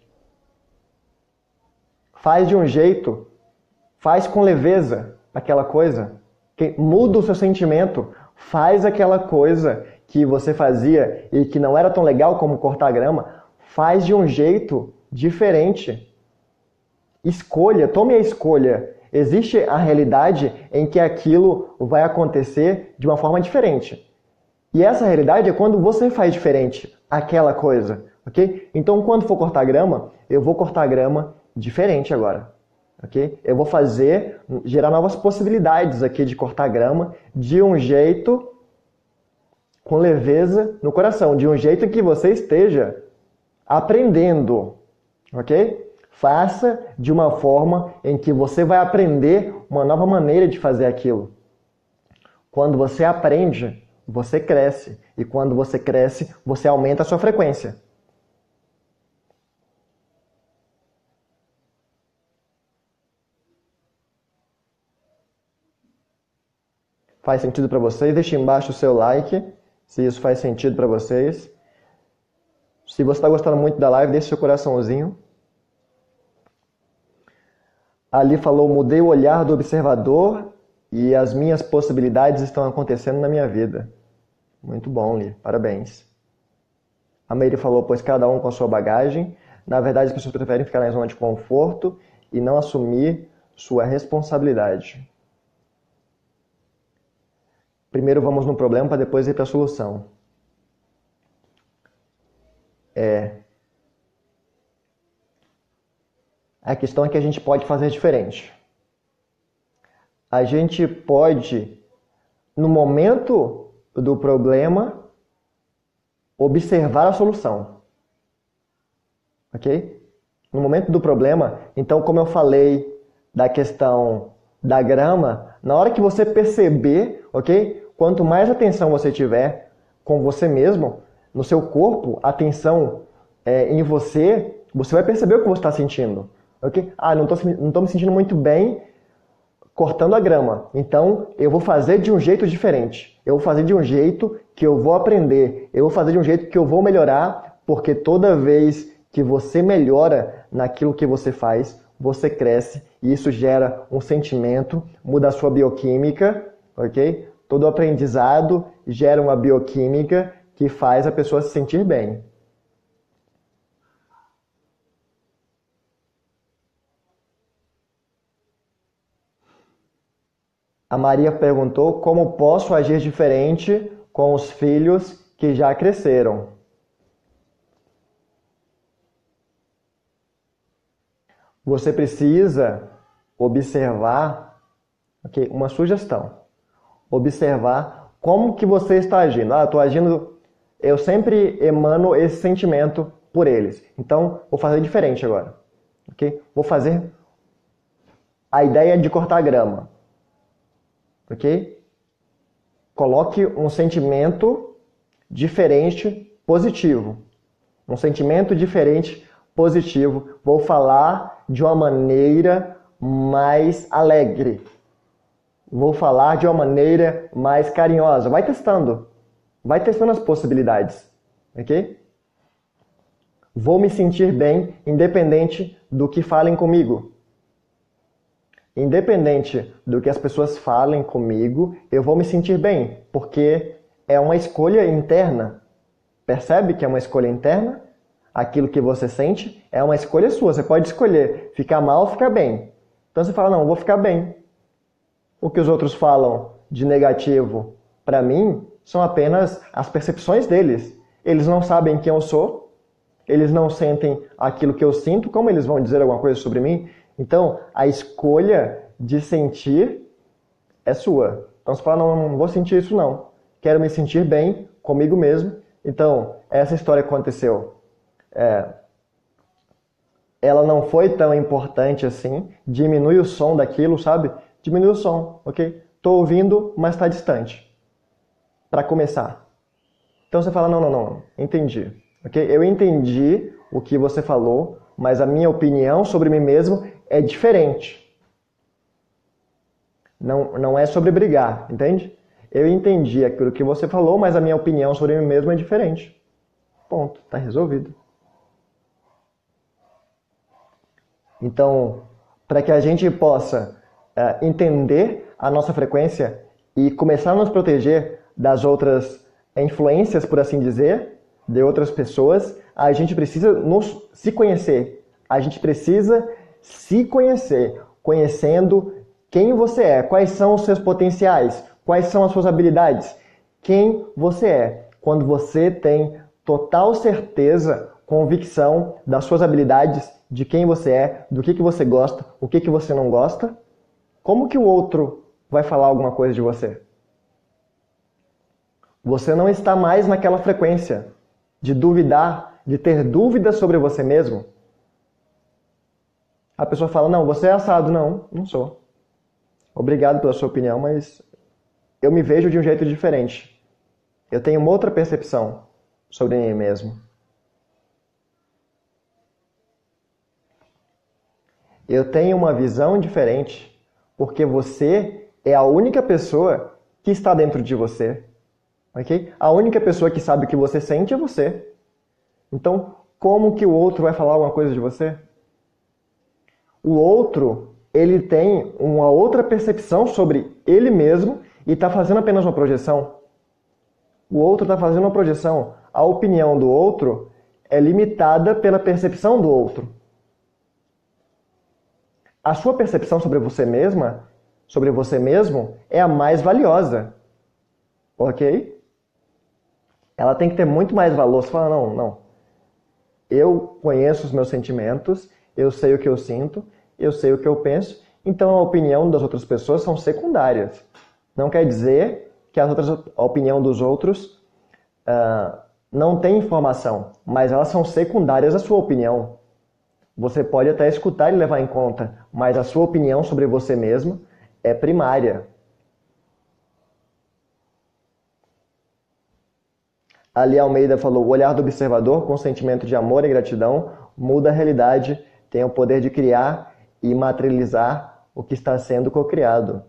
Faz de um jeito. Faz com leveza aquela coisa. Que muda o seu sentimento. Faz aquela coisa que você fazia e que não era tão legal como cortar grama. Faz de um jeito diferente. Escolha, tome a escolha. Existe a realidade em que aquilo vai acontecer de uma forma diferente. E essa realidade é quando você faz diferente aquela coisa, ok? Então, quando for cortar grama, eu vou cortar grama diferente agora, ok? Eu vou fazer, gerar novas possibilidades aqui de cortar grama de um jeito com leveza no coração, de um jeito em que você esteja aprendendo, ok? Faça de uma forma em que você vai aprender uma nova maneira de fazer aquilo. Quando você aprende, você cresce. E quando você cresce, você aumenta a sua frequência. Faz sentido para vocês? Deixe embaixo o seu like, se isso faz sentido para vocês. Se você está gostando muito da live, deixe seu coraçãozinho. Ali falou, mudei o olhar do observador e as minhas possibilidades estão acontecendo na minha vida. Muito bom, Li. Parabéns. A Meire falou, pois cada um com a sua bagagem. Na verdade, as pessoas preferem ficar na zona de conforto e não assumir sua responsabilidade. Primeiro vamos no problema para depois ir para a solução. É... A questão é que a gente pode fazer diferente. A gente pode, no momento do problema, observar a solução. Ok? No momento do problema, então, como eu falei da questão da grama, na hora que você perceber, ok? Quanto mais atenção você tiver com você mesmo, no seu corpo, atenção é, em você, você vai perceber o que você está sentindo. Ok? Ah, não estou não tô me sentindo muito bem cortando a grama. Então, eu vou fazer de um jeito diferente. Eu vou fazer de um jeito que eu vou aprender. Eu vou fazer de um jeito que eu vou melhorar, porque toda vez que você melhora naquilo que você faz, você cresce e isso gera um sentimento, muda a sua bioquímica, ok? Todo aprendizado gera uma bioquímica que faz a pessoa se sentir bem. A Maria perguntou como posso agir diferente com os filhos que já cresceram. Você precisa observar, okay, uma sugestão, observar como que você está agindo. Ah, eu estou agindo, eu sempre emano esse sentimento por eles. Então, vou fazer diferente agora. Okay? Vou fazer a ideia de cortar grama. Ok? Coloque um sentimento diferente, positivo. Um sentimento diferente, positivo. Vou falar de uma maneira mais alegre. Vou falar de uma maneira mais carinhosa. Vai testando. Vai testando as possibilidades. Ok? Vou me sentir bem, independente do que falem comigo. Independente do que as pessoas falem comigo, eu vou me sentir bem, porque é uma escolha interna. Percebe que é uma escolha interna? Aquilo que você sente é uma escolha sua. Você pode escolher ficar mal ou ficar bem. Então você fala, não, eu vou ficar bem. O que os outros falam de negativo para mim são apenas as percepções deles. Eles não sabem quem eu sou, eles não sentem aquilo que eu sinto, como eles vão dizer alguma coisa sobre mim? Então, a escolha de sentir é sua. Então, você fala, não, não vou sentir isso não. Quero me sentir bem comigo mesmo. Então, essa história aconteceu. É, ela não foi tão importante assim. Diminui o som daquilo, sabe? Diminui o som, ok? Estou ouvindo, mas está distante. Para começar. Então, você fala, não, não, não. Entendi. Okay? Eu entendi o que você falou, mas a minha opinião sobre mim mesmo é diferente. Não, não é sobre brigar, entende? Eu entendi aquilo que você falou, mas a minha opinião sobre mim mesmo é diferente. Ponto, está resolvido. Então, para que a gente possa uh, entender a nossa frequência e começar a nos proteger das outras influências, por assim dizer, de outras pessoas, a gente precisa nos, se conhecer. A gente precisa se conhecer, conhecendo quem você é, quais são os seus potenciais, quais são as suas habilidades, quem você é. Quando você tem total certeza, convicção das suas habilidades, de quem você é, do que, que você gosta, o que, que você não gosta, como que o outro vai falar alguma coisa de você? Você não está mais naquela frequência de duvidar, de ter dúvidas sobre você mesmo. A pessoa fala, não, você é assado. Não, não sou. Obrigado pela sua opinião, mas eu me vejo de um jeito diferente. Eu tenho uma outra percepção sobre mim mesmo. Eu tenho uma visão diferente porque você é a única pessoa que está dentro de você. Okay? A única pessoa que sabe o que você sente é você. Então, como que o outro vai falar alguma coisa de você? O outro, ele tem uma outra percepção sobre ele mesmo e está fazendo apenas uma projeção. O outro está fazendo uma projeção. a opinião do outro é limitada pela percepção do outro. A sua percepção sobre você mesma, sobre você mesmo, é a mais valiosa. Ok? Ela tem que ter muito mais valor. Você fala, não, não. Eu conheço os meus sentimentos, eu sei o que eu sinto, eu sei o que eu penso, então a opinião das outras pessoas são secundárias. Não quer dizer que as outras, a opinião dos outros uh, não tem informação, mas elas são secundárias à sua opinião. Você pode até escutar e levar em conta, mas a sua opinião sobre você mesmo é primária. Ali Almeida falou, o olhar do observador com sentimento de amor e gratidão muda a realidade, tem o poder de criar e materializar o que está sendo cocriado.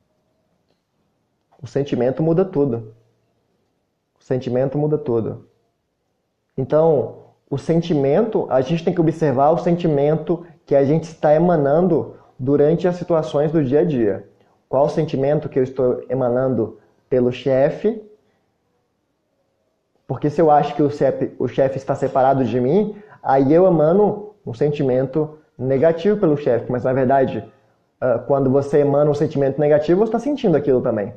O sentimento muda tudo. O sentimento muda tudo. Então, o sentimento, a gente tem que observar o sentimento que a gente está emanando durante as situações do dia a dia. Qual o sentimento que eu estou emanando pelo chefe? Porque se eu acho que o chefe, o chefe está separado de mim, aí eu emano um sentimento negativo pelo chefe. Mas, na verdade, quando você emana um sentimento negativo, você está sentindo aquilo também.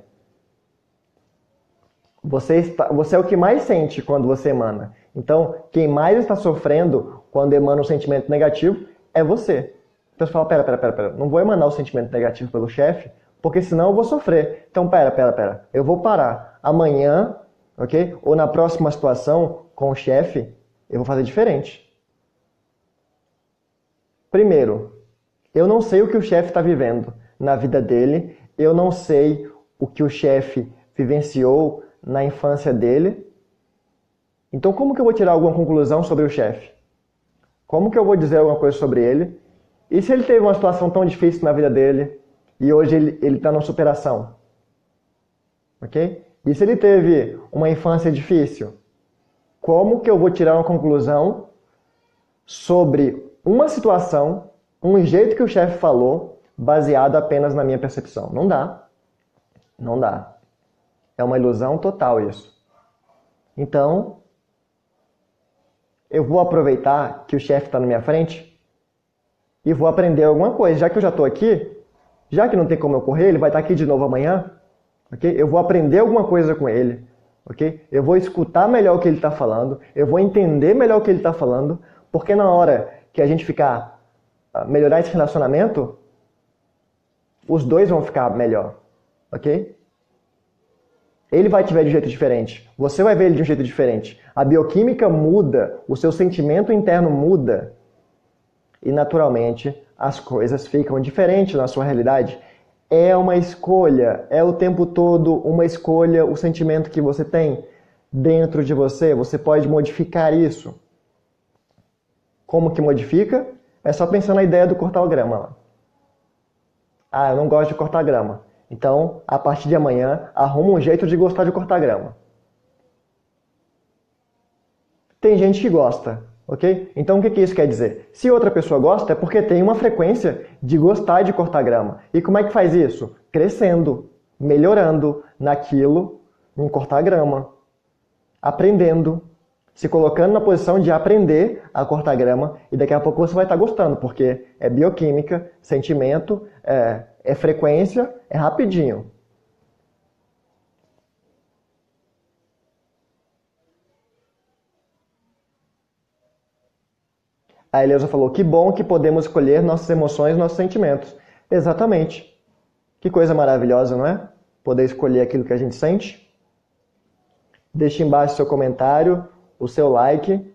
Você, está, você é o que mais sente quando você emana. Então, quem mais está sofrendo quando emana um sentimento negativo é você. Então você fala, pera, pera, pera, pera, não vou emanar o sentimento negativo pelo chefe, porque senão eu vou sofrer. Então, pera, pera, pera, eu vou parar. Amanhã, ok? Ou na próxima situação com o chefe, eu vou fazer diferente. Primeiro, eu não sei o que o chefe está vivendo na vida dele, eu não sei o que o chefe vivenciou na infância dele. Então, como que eu vou tirar alguma conclusão sobre o chefe? Como que eu vou dizer alguma coisa sobre ele? E se ele teve uma situação tão difícil na vida dele e hoje ele está numa superação? Ok? E se ele teve uma infância difícil? Como que eu vou tirar uma conclusão sobre uma situação, um jeito que o chefe falou, baseado apenas na minha percepção? Não dá. Não dá. É uma ilusão total isso. Então, eu vou aproveitar que o chefe está na minha frente e vou aprender alguma coisa. Já que eu já estou aqui, já que não tem como eu correr, ele vai estar aqui de novo amanhã, ok? Eu vou aprender alguma coisa com ele, ok? Eu vou escutar melhor o que ele está falando, eu vou entender melhor o que ele está falando, porque na hora que a gente ficar, melhorar esse relacionamento, os dois vão ficar melhor, ok? Ele vai te ver de um jeito diferente. Você vai ver ele de um jeito diferente. A bioquímica muda, o seu sentimento interno muda. E, naturalmente, as coisas ficam diferentes na sua realidade. É uma escolha, é o tempo todo uma escolha, o sentimento que você tem dentro de você. Você pode modificar isso. Como que modifica? É só pensar na ideia do cortar o grama. Ah, eu não gosto de cortar grama. Então, a partir de amanhã, arruma um jeito de gostar de cortar grama. Tem gente que gosta, ok? Então, o que isso quer dizer? Se outra pessoa gosta, é porque tem uma frequência de gostar de cortar grama. E como é que faz isso? Crescendo, melhorando naquilo, em cortar grama, aprendendo, se colocando na posição de aprender a cortar grama, e daqui a pouco você vai estar gostando, porque é bioquímica, sentimento, é, é frequência, é rapidinho. A Eleusa falou, que bom que podemos escolher nossas emoções, nossos sentimentos. Exatamente. Que coisa maravilhosa, não é? Poder escolher aquilo que a gente sente. Deixe embaixo seu comentário, o seu like.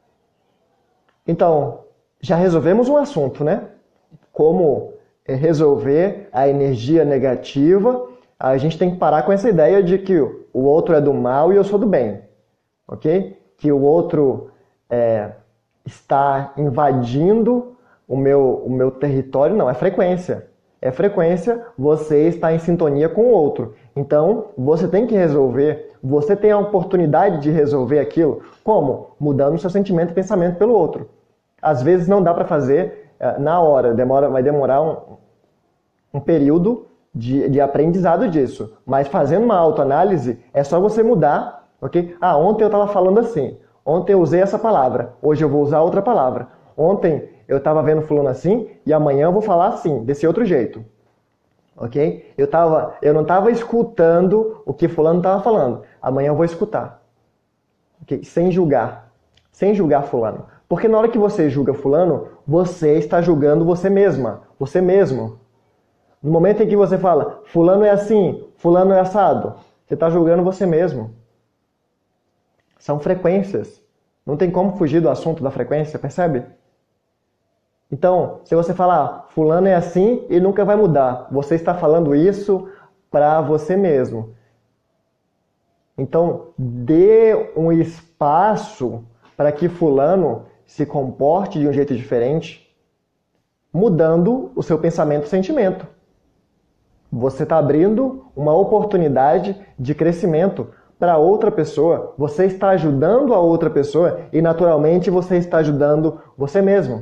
Então, já resolvemos um assunto, né? Como resolver a energia negativa. A gente tem que parar com essa ideia de que o outro é do mal e eu sou do bem. Ok? Que o outro é, está invadindo o meu, o meu território. Não, é frequência. É frequência, você está em sintonia com o outro. Então, você tem que resolver, você tem a oportunidade de resolver aquilo. Como? Mudando o seu sentimento e pensamento pelo outro. Às vezes não dá para fazer uh, na hora, demora, vai demorar um, um período de, de aprendizado disso. Mas fazendo uma autoanálise, é só você mudar Ok? Ah, ontem eu estava falando assim. Ontem eu usei essa palavra. Hoje eu vou usar outra palavra. Ontem eu estava vendo fulano assim e amanhã eu vou falar assim, desse outro jeito. Ok? Eu, tava, eu não estava escutando o que fulano estava falando. Amanhã eu vou escutar. Okay? Sem julgar. Sem julgar fulano. Porque na hora que você julga fulano, você está julgando você mesma. Você mesmo. No momento em que você fala, fulano é assim, fulano é assado, você está julgando você mesmo. São frequências. Não tem como fugir do assunto da frequência, percebe? Então, se você falar, fulano é assim e nunca vai mudar, você está falando isso para você mesmo. Então, dê um espaço para que fulano se comporte de um jeito diferente, mudando o seu pensamento e sentimento. Você está abrindo uma oportunidade de crescimento para outra pessoa. Você está ajudando a outra pessoa e, naturalmente, você está ajudando você mesmo.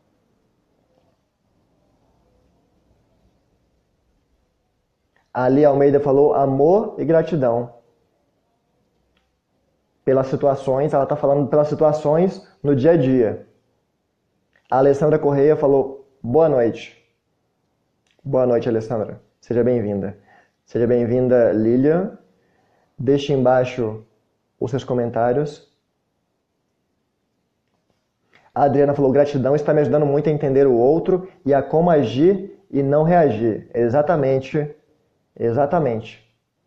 A Ali Almeida falou amor e gratidão. Pelas situações, ela está falando pelas situações no dia a dia. A Alessandra Correia falou boa noite. Boa noite, Alessandra. Seja bem-vinda. Seja bem-vinda, Lilian. Deixe embaixo os seus comentários. A Adriana falou, gratidão está me ajudando muito a entender o outro e a como agir e não reagir. Exatamente. Exatamente.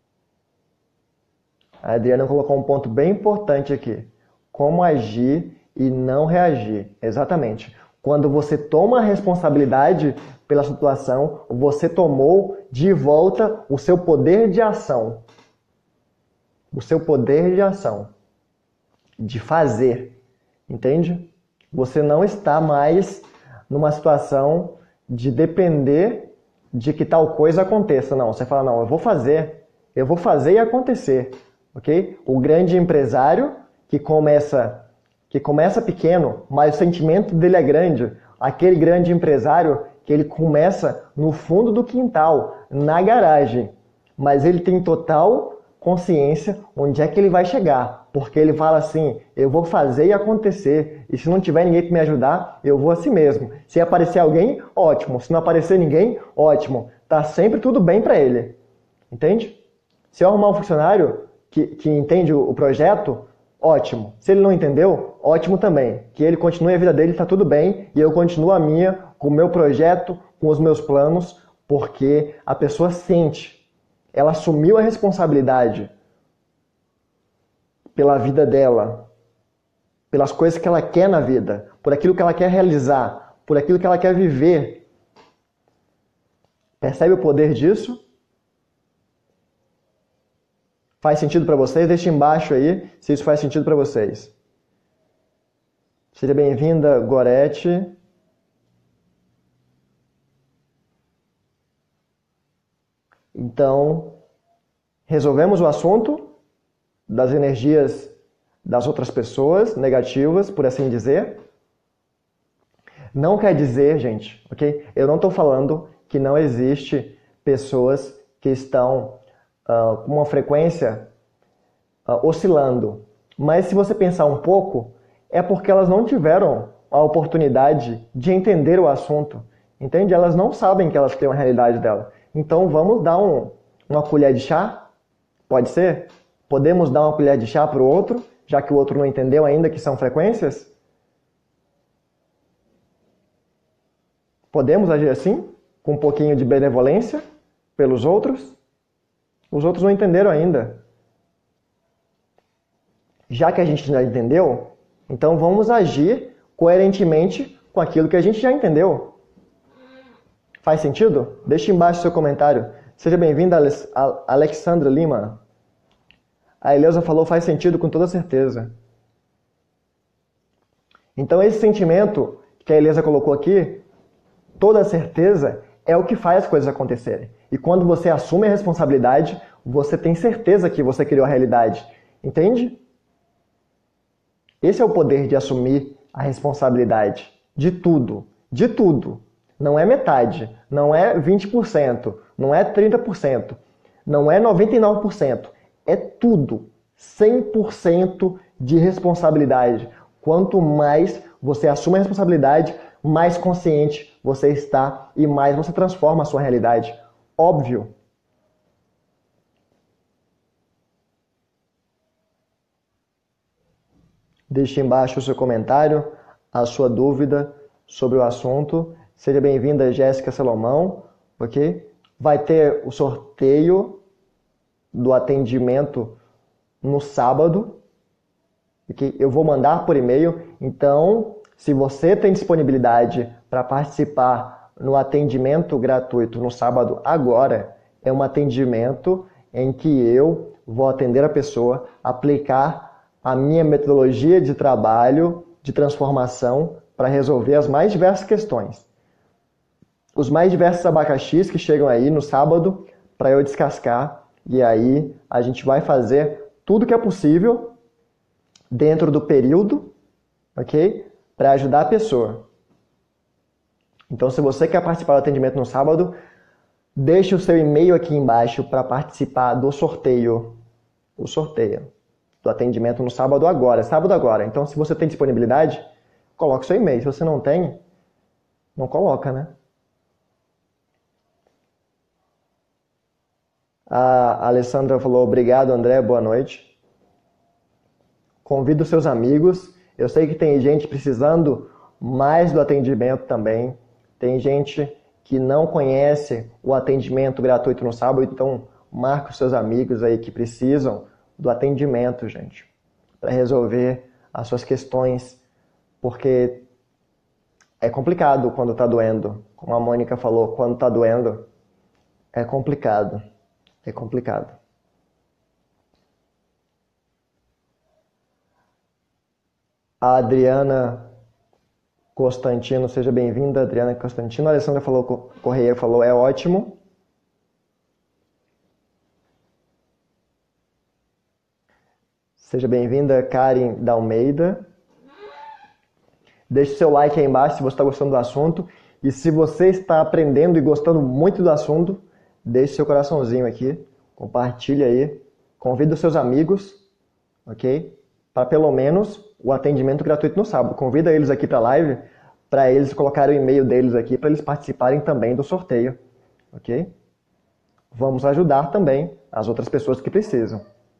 A Adriana colocou um ponto bem importante aqui. Como agir e não reagir. Exatamente. Quando você toma a responsabilidade pela situação, você tomou de volta o seu poder de ação. O seu poder de ação. De fazer. Entende? Você não está mais numa situação de depender de que tal coisa aconteça. Não, você fala, não, eu vou fazer. Eu vou fazer e acontecer. Ok? O grande empresário que começa, que começa pequeno, mas o sentimento dele é grande. Aquele grande empresário que ele começa no fundo do quintal, na garagem. Mas ele tem total consciência onde é que ele vai chegar. Porque ele fala assim, eu vou fazer e acontecer. E se não tiver ninguém para me ajudar, eu vou assim mesmo. Se aparecer alguém, ótimo. Se não aparecer ninguém, ótimo. Tá sempre tudo bem para ele. Entende? Se eu arrumar um funcionário que, que entende o, o projeto, ótimo. Se ele não entendeu, ótimo também. Que ele continue a vida dele, tá tudo bem. E eu continuo a minha, com o meu projeto, com os meus planos. Porque a pessoa sente. Ela assumiu a responsabilidade pela vida dela, pelas coisas que ela quer na vida, por aquilo que ela quer realizar, por aquilo que ela quer viver. Percebe o poder disso? Faz sentido para vocês? Deixa embaixo aí se isso faz sentido para vocês. Seja bem-vinda, Gorete. Então, resolvemos o assunto das energias das outras pessoas, negativas, por assim dizer. Não quer dizer, gente, ok? Eu não estou falando que não existe pessoas que estão uh, com uma frequência uh, oscilando. Mas se você pensar um pouco, é porque elas não tiveram a oportunidade de entender o assunto. Entende? Elas não sabem que elas têm uma realidade dela. Então vamos dar um, uma colher de chá? Pode ser? Podemos dar uma colher de chá para o outro, já que o outro não entendeu ainda que são frequências? Podemos agir assim? Com um pouquinho de benevolência pelos outros? Os outros não entenderam ainda. Já que a gente já entendeu, então vamos agir coerentemente com aquilo que a gente já entendeu. Faz sentido? Deixe embaixo seu comentário. Seja bem-vinda, Alexandra Lima. A Eleusa falou, faz sentido com toda certeza. Então esse sentimento que a Eleusa colocou aqui, toda certeza, é o que faz as coisas acontecerem. E quando você assume a responsabilidade, você tem certeza que você criou a realidade. Entende? Esse é o poder de assumir a responsabilidade de tudo. De tudo. Não é metade, não é vinte por cento, não é trinta por cento, não é noventa e nove por cento. É tudo. cem por cento de responsabilidade. Quanto mais você assume a responsabilidade, mais consciente você está e mais você transforma a sua realidade. Óbvio. Deixe embaixo o seu comentário, a sua dúvida sobre o assunto. Seja bem-vinda, Jéssica Salomão, ok? Vai ter o sorteio do atendimento no sábado, okay? Eu vou mandar por e-mail. Então, se você tem disponibilidade para participar no atendimento gratuito no sábado agora, é um atendimento em que eu vou atender a pessoa, aplicar a minha metodologia de trabalho, de transformação, para resolver as mais diversas questões. Os mais diversos abacaxis que chegam aí no sábado, para eu descascar, e aí a gente vai fazer tudo que é possível dentro do período, ok? Para ajudar a pessoa. Então, se você quer participar do atendimento no sábado, deixe o seu e-mail aqui embaixo para participar do sorteio. O sorteio do atendimento no sábado agora, sábado agora. Então, se você tem disponibilidade, coloque seu e-mail. Se você não tem, não coloca, né? A Alessandra falou, obrigado, André, boa noite. Convido seus amigos. Eu sei que tem gente precisando mais do atendimento também. Tem gente que não conhece o atendimento gratuito no sábado, então marque os seus amigos aí que precisam do atendimento, gente, para resolver as suas questões, porque é complicado quando está doendo. Como a Mônica falou, quando está doendo, é complicado. É complicado. A Adriana Constantino, seja bem-vinda, Adriana Constantino. A Alessandra falou, Correia falou, é ótimo. Seja bem-vinda, Karen da Almeida. Deixe seu like aí embaixo se você está gostando do assunto. E se você está aprendendo e gostando muito do assunto, deixe seu coraçãozinho aqui. Compartilhe aí. Convide os seus amigos, ok? Para pelo menos o atendimento gratuito no sábado. Convida eles aqui para a live, para eles colocarem o e-mail deles aqui, para eles participarem também do sorteio, ok? Vamos ajudar também as outras pessoas que precisam.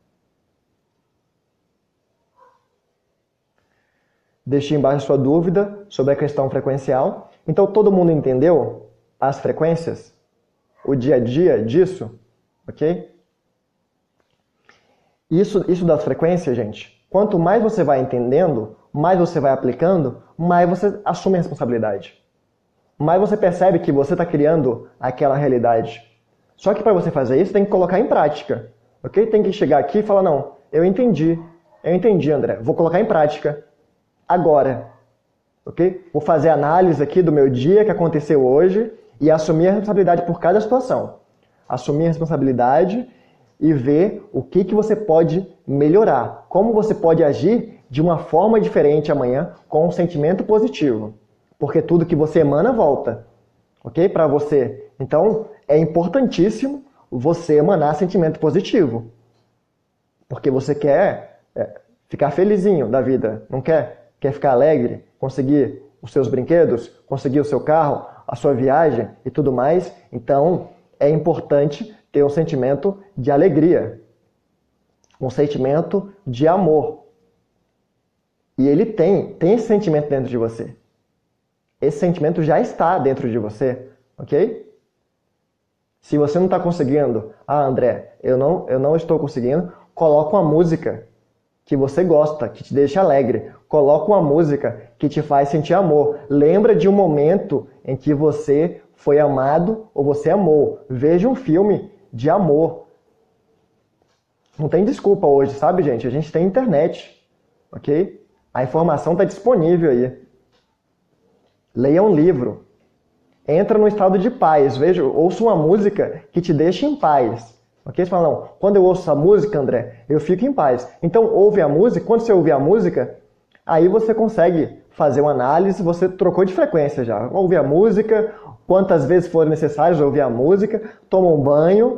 Deixe embaixo sua dúvida sobre a questão frequencial. Então, todo mundo entendeu as frequências? O dia a dia disso? Ok? Isso, isso das frequências, gente, quanto mais você vai entendendo, mais você vai aplicando, mais você assume a responsabilidade. Mais você percebe que você está criando aquela realidade. Só que para você fazer isso, tem que colocar em prática. Ok? Tem que chegar aqui e falar, não, eu entendi. Eu entendi, André. Vou colocar em prática. Agora, ok? Vou fazer análise aqui do meu dia que aconteceu hoje e assumir a responsabilidade por cada situação. Assumir a responsabilidade e ver o que, que você pode melhorar. Como você pode agir de uma forma diferente amanhã com um sentimento positivo. Porque tudo que você emana volta, ok? Para você. Então, é importantíssimo você emanar sentimento positivo. Porque você quer é, ficar felizinho da vida, não quer? Quer ficar alegre, conseguir os seus brinquedos, conseguir o seu carro, a sua viagem e tudo mais. Então, é importante ter um sentimento de alegria, um sentimento de amor. E ele tem, tem esse sentimento dentro de você. Esse sentimento já está dentro de você, ok? Se você não está conseguindo, ah, André, eu não, eu não estou conseguindo, coloca uma música que você gosta, que te deixa alegre. Coloca uma música que te faz sentir amor. Lembra de um momento em que você foi amado ou você amou. Veja um filme de amor. Não tem desculpa hoje, sabe, gente? A gente tem internet, ok? A informação está disponível aí. Leia um livro. Entra no estado de paz. Veja, ouça uma música que te deixa em paz. Ok? Você fala, não, quando eu ouço essa música, André, eu fico em paz. Então, ouve a música. Quando você ouvir a música, aí você consegue fazer uma análise, você trocou de frequência já. Ouve a música, quantas vezes forem necessárias ouvir a música, toma um banho,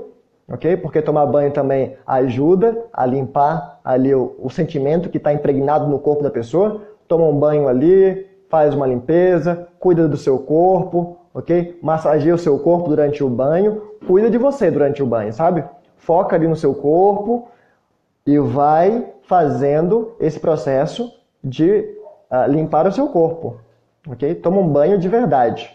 ok? Porque tomar banho também ajuda a limpar ali o, o sentimento que está impregnado no corpo da pessoa. Toma um banho ali, faz uma limpeza, cuida do seu corpo, ok? Massageia o seu corpo durante o banho, cuida de você durante o banho, sabe? Foca ali no seu corpo e vai fazendo esse processo de uh, limpar o seu corpo, ok? Toma um banho de verdade.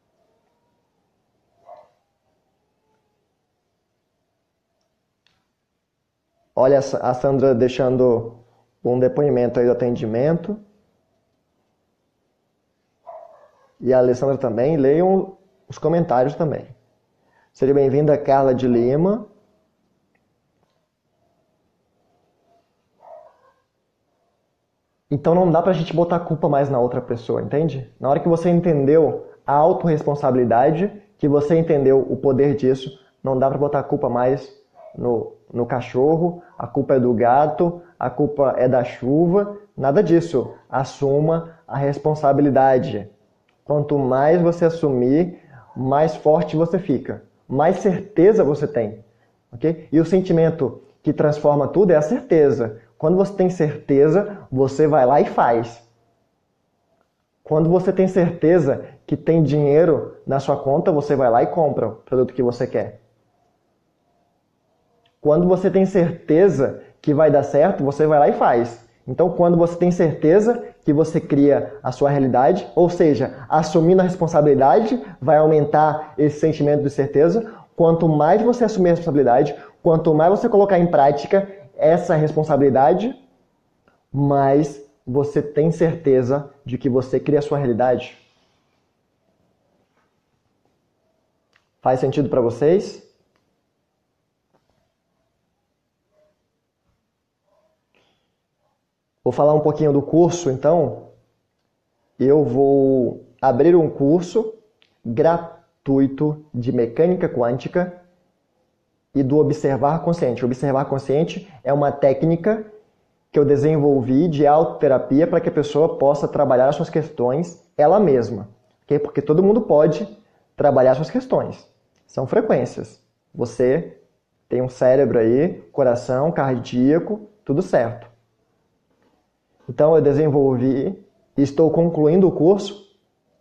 Olha a Sandra deixando um depoimento aí do atendimento. E a Alessandra também. Leiam os comentários também. Seja bem-vinda, Carla de Lima. Então não dá pra gente botar a culpa mais na outra pessoa, entende? Na hora que você entendeu a autorresponsabilidade, que você entendeu o poder disso, não dá pra botar a culpa mais no, no cachorro, a culpa é do gato, a culpa é da chuva, nada disso. Assuma a responsabilidade. Quanto mais você assumir, mais forte você fica, mais certeza você tem, ok? E o sentimento que transforma tudo é a certeza. Quando você tem certeza, você vai lá e faz. Quando você tem certeza que tem dinheiro na sua conta, você vai lá e compra o produto que você quer. Quando você tem certeza que vai dar certo, você vai lá e faz. Então, quando você tem certeza que você cria a sua realidade, ou seja, assumindo a responsabilidade, vai aumentar esse sentimento de certeza. Quanto mais você assumir a responsabilidade, quanto mais você colocar em prática essa responsabilidade, mais você tem certeza de que você cria a sua realidade. Faz sentido para vocês? Vou falar um pouquinho do curso, então. Eu vou abrir um curso gratuito de mecânica quântica e do observar consciente. O observar consciente é uma técnica que eu desenvolvi de autoterapia para que a pessoa possa trabalhar as suas questões ela mesma. Okay? Porque todo mundo pode trabalhar as suas questões. São frequências. Você tem um cérebro aí, coração, cardíaco, tudo certo. Então eu desenvolvi e estou concluindo o curso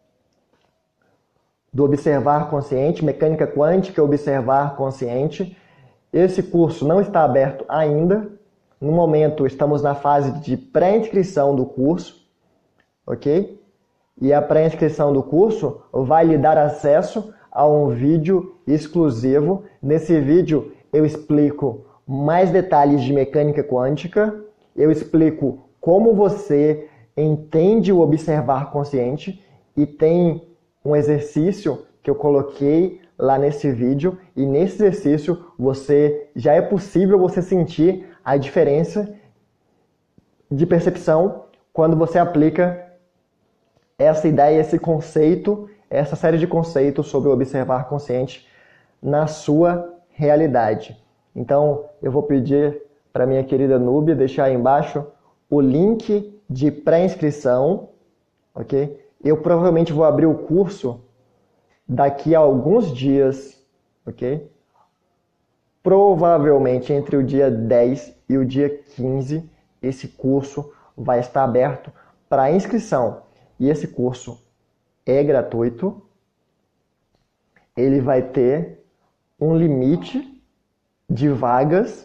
do Observar Consciente, Mecânica Quântica Observar Consciente. Esse curso não está aberto ainda. No momento estamos na fase de pré-inscrição do curso, ok? E a pré-inscrição do curso vai lhe dar acesso a um vídeo exclusivo. Nesse vídeo eu explico mais detalhes de mecânica quântica, eu explico como você entende o observar consciente e tem um exercício que eu coloquei lá nesse vídeo e nesse exercício você já é possível você sentir a diferença de percepção quando você aplica essa ideia, esse conceito, essa série de conceitos sobre o observar consciente na sua realidade. Então eu vou pedir para minha querida Núbia deixar aí embaixo o link de pré-inscrição, ok? Eu provavelmente vou abrir o curso daqui a alguns dias, ok? Provavelmente entre o dia dez e o dia quinze, esse curso vai estar aberto para inscrição. E esse curso é gratuito. Ele vai ter um limite de vagas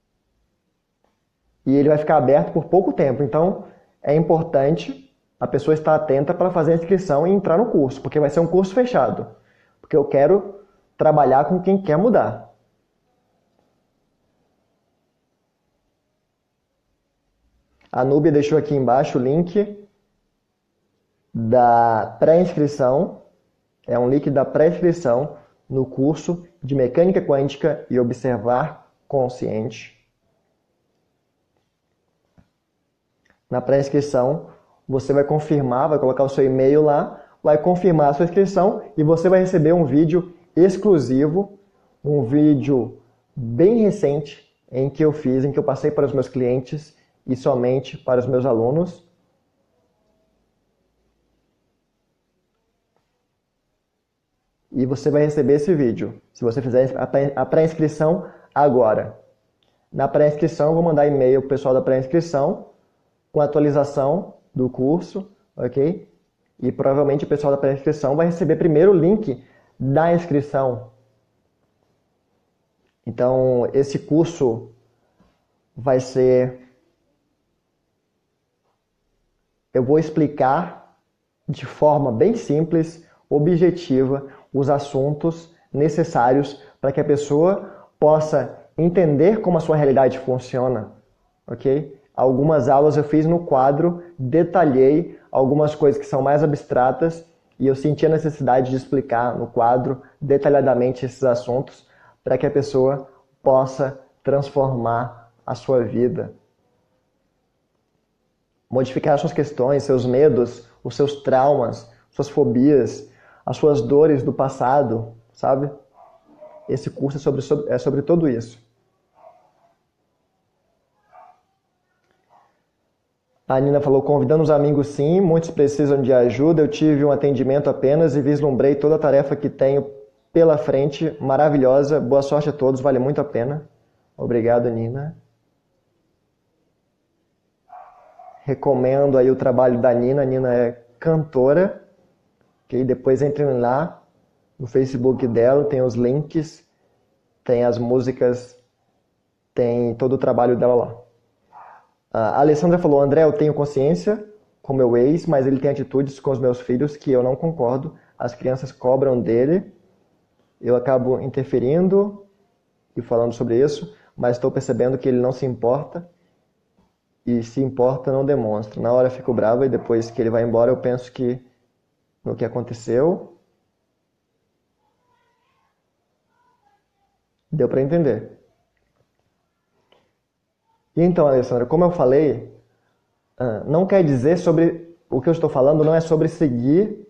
e ele vai ficar aberto por pouco tempo. Então, é importante a pessoa estar atenta para fazer a inscrição e entrar no curso, porque vai ser um curso fechado. Porque eu quero trabalhar com quem quer mudar. A Núbia deixou aqui embaixo o link da pré-inscrição. É um link da pré-inscrição no curso de Mecânica Quântica e Observar Consciente. Na pré-inscrição, você vai confirmar, vai colocar o seu e-mail lá, vai confirmar a sua inscrição e você vai receber um vídeo exclusivo, um vídeo bem recente em que eu fiz, em que eu passei para os meus clientes e somente para os meus alunos. e você vai receber esse vídeo, se você fizer a pré-inscrição agora. Na pré-inscrição, eu vou mandar e-mail para o pessoal da pré-inscrição com a atualização do curso, ok? E provavelmente o pessoal da pré-inscrição vai receber primeiro o link da inscrição. Então, esse curso vai ser... Eu vou explicar de forma bem simples, objetiva, os assuntos necessários para que a pessoa possa entender como a sua realidade funciona, ok? Algumas aulas eu fiz no quadro, detalhei algumas coisas que são mais abstratas e eu senti a necessidade de explicar no quadro detalhadamente esses assuntos para que a pessoa possa transformar a sua vida. Modificar as suas questões, seus medos, os seus traumas, suas fobias, as suas dores do passado, sabe? Esse curso é sobre, sobre, é sobre tudo isso. A Nina falou, convidando os amigos sim, muitos precisam de ajuda, eu tive um atendimento apenas e vislumbrei toda a tarefa que tenho pela frente, maravilhosa, boa sorte a todos, vale muito a pena. Obrigado, Nina. Recomendo aí o trabalho da Nina, a Nina é cantora, okay? Depois entrem lá no Facebook dela, tem os links, tem as músicas, tem todo o trabalho dela lá. A Alessandra falou, André, eu tenho consciência com meu ex, mas ele tem atitudes com os meus filhos que eu não concordo. As crianças cobram dele, eu acabo interferindo e falando sobre isso, mas estou percebendo que ele não se importa e se importa não demonstra. Na hora eu fico brava e depois que ele vai embora eu penso que no que aconteceu. Deu para entender. E então, Alessandra, como eu falei, não quer dizer sobre... O que eu estou falando não é sobre seguir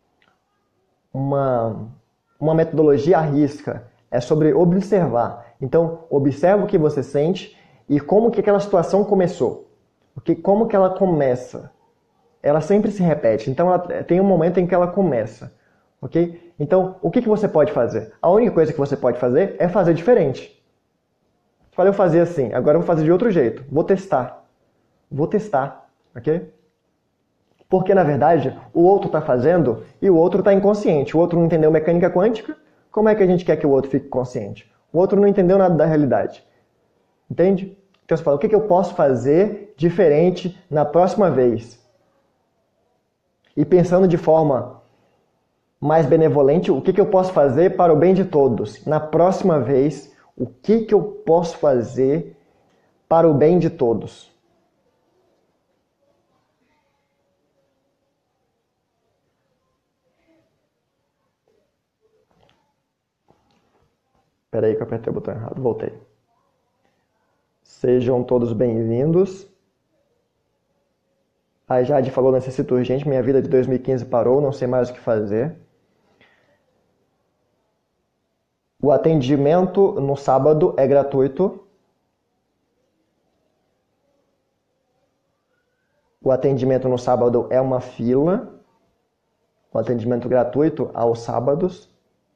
uma, uma metodologia à risca. É sobre observar. Então, observa o que você sente e como que aquela situação começou. Porque como que ela começa? Ela sempre se repete. Então, ela, tem um momento em que ela começa. Ok? Então, o que, que você pode fazer? A única coisa que você pode fazer é fazer diferente. Falei, eu fazia assim, agora eu vou fazer de outro jeito. Vou testar. Vou testar, ok? Porque, na verdade, o outro está fazendo e o outro está inconsciente. O outro não entendeu mecânica quântica. Como é que a gente quer que o outro fique consciente? O outro não entendeu nada da realidade. Entende? Então você fala, o que, que eu posso fazer diferente na próxima vez? E pensando de forma mais benevolente, o que, que eu posso fazer para o bem de todos? Na próxima vez, o que, que eu posso fazer para o bem de todos? Espera aí que eu apertei o botão errado, voltei. Sejam todos bem-vindos. A Jade falou, necessito urgente, minha vida de dois mil e quinze parou, não sei mais o que fazer. O atendimento no sábado é gratuito. O atendimento no sábado é uma fila. O atendimento gratuito aos sábados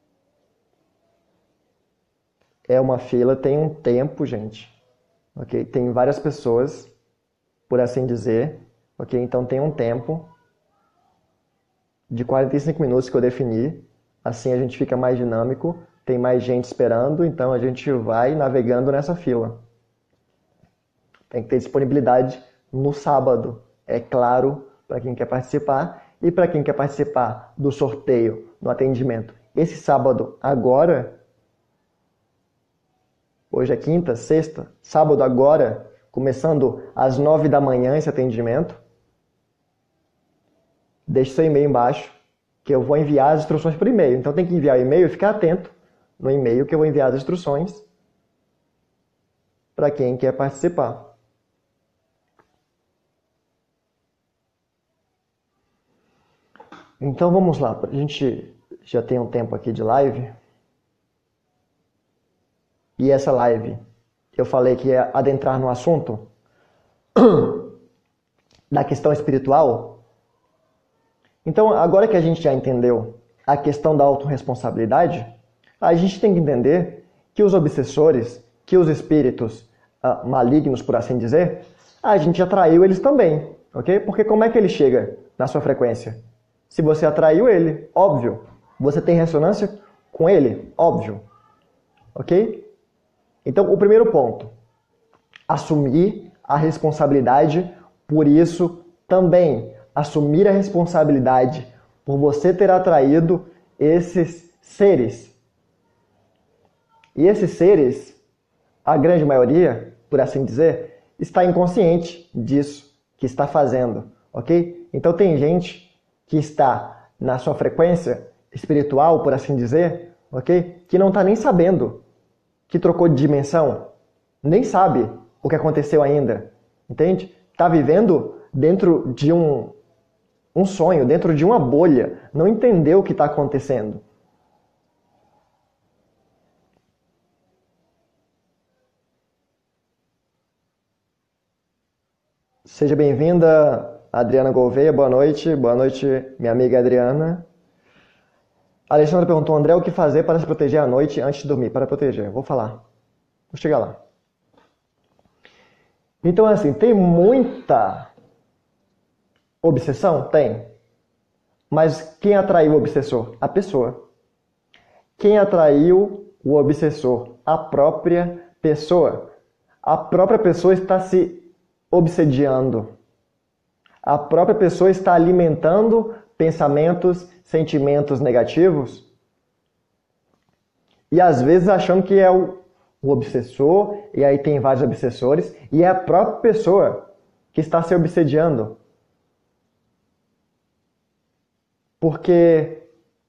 é uma fila, tem um tempo, gente. Ok? Tem várias pessoas, por assim dizer. Ok? Então tem um tempo de quarenta e cinco minutos que eu defini. Assim a gente fica mais dinâmico. Tem mais gente esperando, então a gente vai navegando nessa fila. Tem que ter disponibilidade no sábado, é claro, para quem quer participar. E para quem quer participar do sorteio, no atendimento. Esse sábado agora, hoje é quinta, sexta, sábado agora, começando às nove da manhã esse atendimento. Deixe seu e-mail embaixo, que eu vou enviar as instruções por e-mail. Então tem que enviar o e-mail e ficar atento no e-mail que eu vou enviar as instruções para quem quer participar. Então vamos lá, a gente já tem um tempo aqui de live. E essa live, eu falei que ia adentrar no assunto da questão espiritual. Então, agora que a gente já entendeu a questão da autorresponsabilidade, a gente tem que entender que os obsessores, que os espíritos uh, malignos, por assim dizer, a gente atraiu eles também, ok? Porque como é que ele chega na sua frequência? Se você atraiu ele, óbvio. Você tem ressonância com ele, óbvio. Ok? Então, o primeiro ponto, assumir a responsabilidade por isso também. Assumir a responsabilidade por você ter atraído esses seres. E esses seres, a grande maioria, por assim dizer, está inconsciente disso que está fazendo, ok? Então tem gente que está na sua frequência espiritual, por assim dizer, ok? Que não está nem sabendo que trocou de dimensão, nem sabe o que aconteceu ainda, entende? Está vivendo dentro de um, um sonho, dentro de uma bolha, não entendeu o que está acontecendo. Seja bem-vinda, Adriana Gouveia. Boa noite. Boa noite, minha amiga Adriana. A Alexandra perguntou, André, o que fazer para se proteger à noite antes de dormir? Para proteger. Vou falar. Vou chegar lá. Então, assim, tem muita obsessão? Tem. Mas quem atraiu o obsessor? A pessoa. Quem atraiu o obsessor? A própria pessoa. A própria pessoa está se obsediando. A própria pessoa está alimentando pensamentos, sentimentos negativos e às vezes achando que é o, o obsessor, e aí tem vários obsessores, e é a própria pessoa que está se obsediando. Porque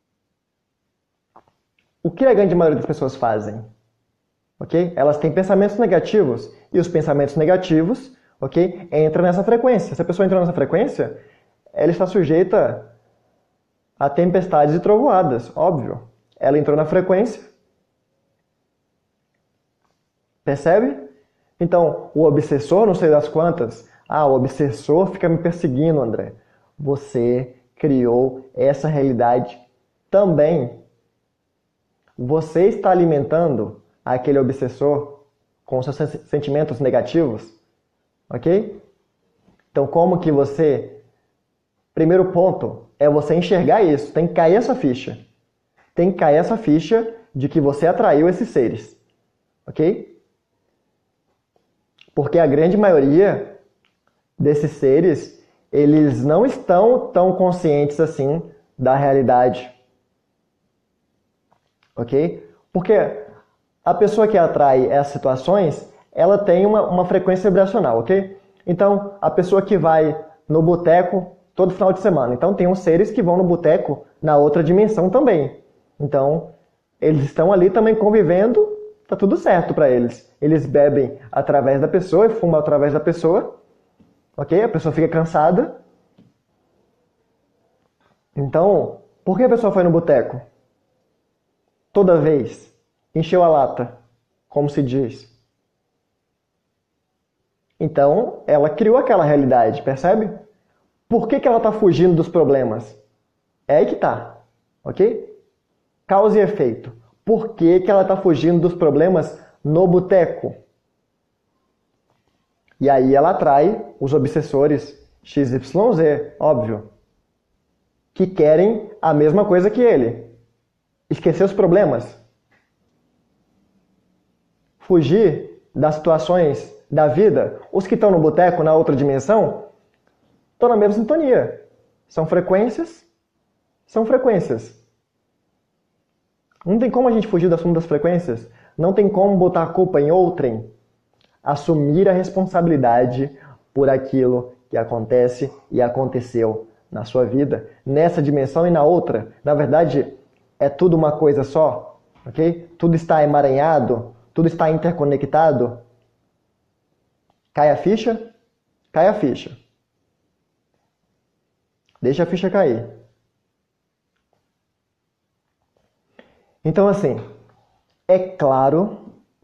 o que a grande maioria das pessoas fazem? Ok? Elas têm pensamentos negativos, e os pensamentos negativos, ok, entram nessa frequência. Se a pessoa entrou nessa frequência, ela está sujeita a tempestades e trovoadas, óbvio. Ela entrou na frequência. Percebe? Então, o obsessor, não sei das quantas, ah, o obsessor fica me perseguindo, André. Você criou essa realidade também. Você está alimentando aquele obsessor com seus sentimentos negativos, ok? Então, como que você... Primeiro ponto é você enxergar isso. Tem que cair essa ficha. Tem que cair essa ficha de que você atraiu esses seres. Ok? Porque a grande maioria desses seres, eles não estão tão conscientes assim da realidade. Ok? Porque a pessoa que atrai essas situações, ela tem uma, uma frequência vibracional, ok? Então, a pessoa que vai no boteco todo final de semana. Então, tem uns seres que vão no boteco na outra dimensão também. Então, eles estão ali também convivendo, tá tudo certo para eles. Eles bebem através da pessoa e fumam através da pessoa. Ok? A pessoa fica cansada. Então, por que a pessoa foi no boteco? Toda vez. Encheu a lata, como se diz. Então, ela criou aquela realidade, percebe? Por que que ela está fugindo dos problemas? É aí que tá, ok? Causa e efeito. Por que que ela está fugindo dos problemas no boteco? E aí ela atrai os obsessores X Y Z, óbvio, que querem a mesma coisa que ele. Esquecer os problemas. Fugir das situações da vida. Os que estão no boteco, na outra dimensão, estão na mesma sintonia. São frequências, são frequências. Não tem como a gente fugir do assunto das frequências. Não tem como botar a culpa em outrem. Assumir a responsabilidade por aquilo que acontece e aconteceu na sua vida, nessa dimensão e na outra. Na verdade, é tudo uma coisa só, ok? Tudo está emaranhado, tudo está interconectado. Cai a ficha? Cai a ficha. Deixa a ficha cair. Então, assim, é claro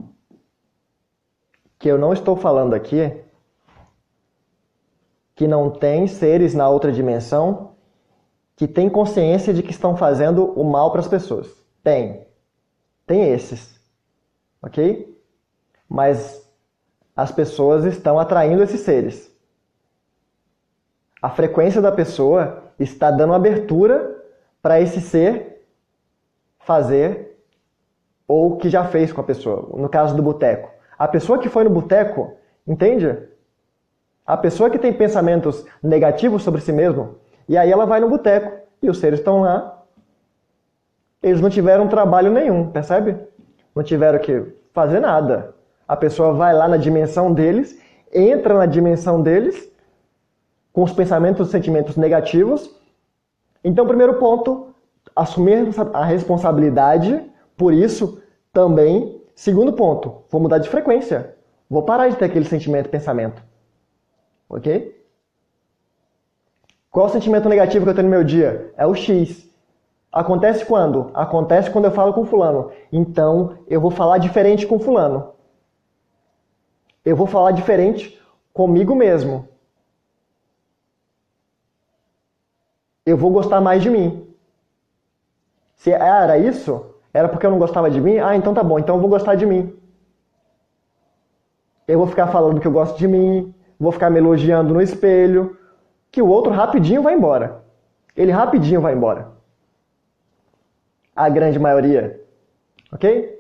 que eu não estou falando aqui que não tem seres na outra dimensão que têm consciência de que estão fazendo o mal para as pessoas. Tem. Tem esses. Ok? Mas as pessoas estão atraindo esses seres. A frequência da pessoa está dando abertura para esse ser fazer ou que já fez com a pessoa. No caso do boteco. A pessoa que foi no boteco, entende? A pessoa que tem pensamentos negativos sobre si mesmo, e aí ela vai no boteco, e os seres estão lá. Eles não tiveram trabalho nenhum, percebe? Não tiveram que fazer nada. A pessoa vai lá na dimensão deles, entra na dimensão deles, com os pensamentos e sentimentos negativos. Então, primeiro ponto, assumir a responsabilidade por isso também. Segundo ponto, vou mudar de frequência. Vou parar de ter aquele sentimento e pensamento. Ok? Qual o sentimento negativo que eu tenho no meu dia? É o X. Acontece quando? Acontece quando eu falo com fulano. Então, eu vou falar diferente com fulano. Eu vou falar diferente comigo mesmo. Eu vou gostar mais de mim. Se era isso, era porque eu não gostava de mim? Ah, então tá bom, então eu vou gostar de mim. Eu vou ficar falando que eu gosto de mim, vou ficar me elogiando no espelho, que o outro rapidinho vai embora. Ele rapidinho vai embora. A grande maioria. Ok?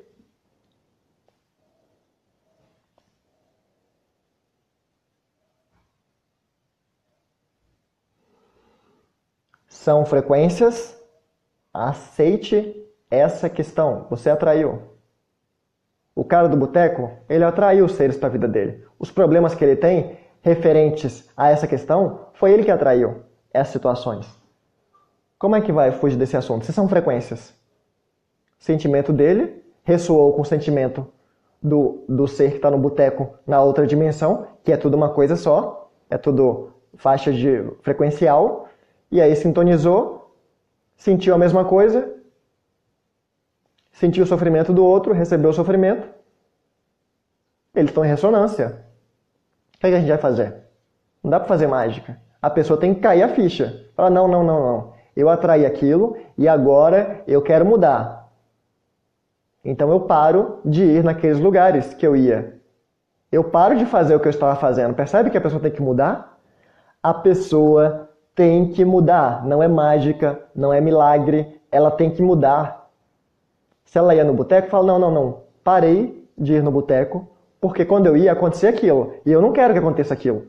São frequências. Aceite essa questão. Você atraiu. O cara do boteco, ele atraiu os seres para a vida dele. Os problemas que ele tem referentes a essa questão, foi ele que atraiu essas situações. Como é que vai fugir desse assunto? Se são frequências. O sentimento dele ressoou com o sentimento do, do ser que está no boteco na outra dimensão, que é tudo uma coisa só, é tudo faixa de frequencial, e aí sintonizou, sentiu a mesma coisa, sentiu o sofrimento do outro, recebeu o sofrimento, eles estão em ressonância. O que a gente vai fazer? Não dá para fazer mágica. A pessoa tem que cair a ficha. Fala, não, não, não, não. Eu atraí aquilo e agora eu quero mudar. Então eu paro de ir naqueles lugares que eu ia. Eu paro de fazer o que eu estava fazendo. Percebe que a pessoa tem que mudar? A pessoa tem que mudar. Não é mágica, não é milagre. Ela tem que mudar. Se ela ia no boteco, fala, não, não, não. Parei de ir no boteco, porque quando eu ia acontecer aquilo. E eu não quero que aconteça aquilo.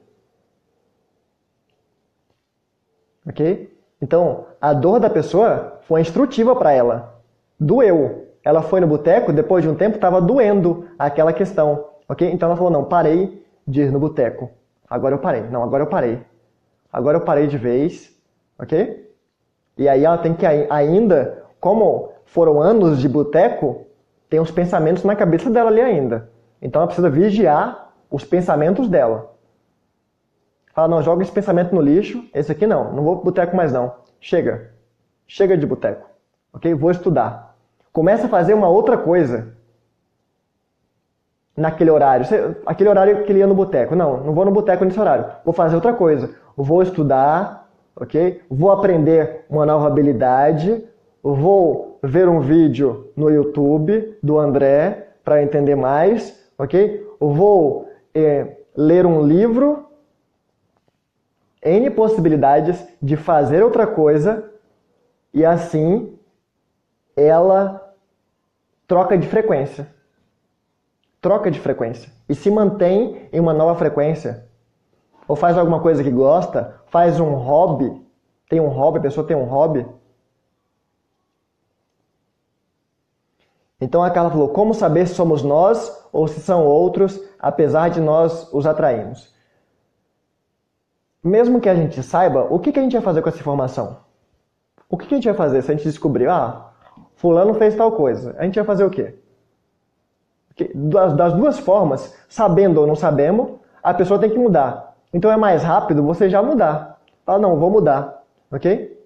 Ok? Então, a dor da pessoa foi instrutiva para ela. Doeu. Ela foi no boteco, depois de um tempo estava doendo aquela questão. Ok? Então ela falou, não, parei de ir no boteco. Agora eu parei. Não, agora eu parei. Agora eu parei de vez. Ok? E aí ela tem que ainda, como foram anos de boteco, tem uns pensamentos na cabeça dela ali ainda. Então ela precisa vigiar os pensamentos dela. Fala, não, joga esse pensamento no lixo. Esse aqui não, não vou pro boteco mais não. Chega. Chega de boteco. Ok? Vou estudar. Começa a fazer uma outra coisa naquele horário. Aquele horário que ele ia no boteco. Não, não vou no boteco nesse horário. Vou fazer outra coisa. Vou estudar, ok? Vou aprender uma nova habilidade. Vou ver um vídeo no YouTube do André para entender mais, ok? Vou é, ler um livro. N possibilidades de fazer outra coisa e assim ela troca de frequência. Troca de frequência. E se mantém em uma nova frequência. Ou faz alguma coisa que gosta, faz um hobby. Tem um hobby, a pessoa tem um hobby. Então a Carla falou, como saber se somos nós ou se são outros, apesar de nós os atrairmos? Mesmo que a gente saiba, o que a gente vai fazer com essa informação? O que a gente vai fazer se a gente descobrir, ah, fulano fez tal coisa? A gente vai fazer o quê? Das duas formas, sabendo ou não sabendo, a pessoa tem que mudar. Então é mais rápido você já mudar. Fala, não, vou mudar. Ok?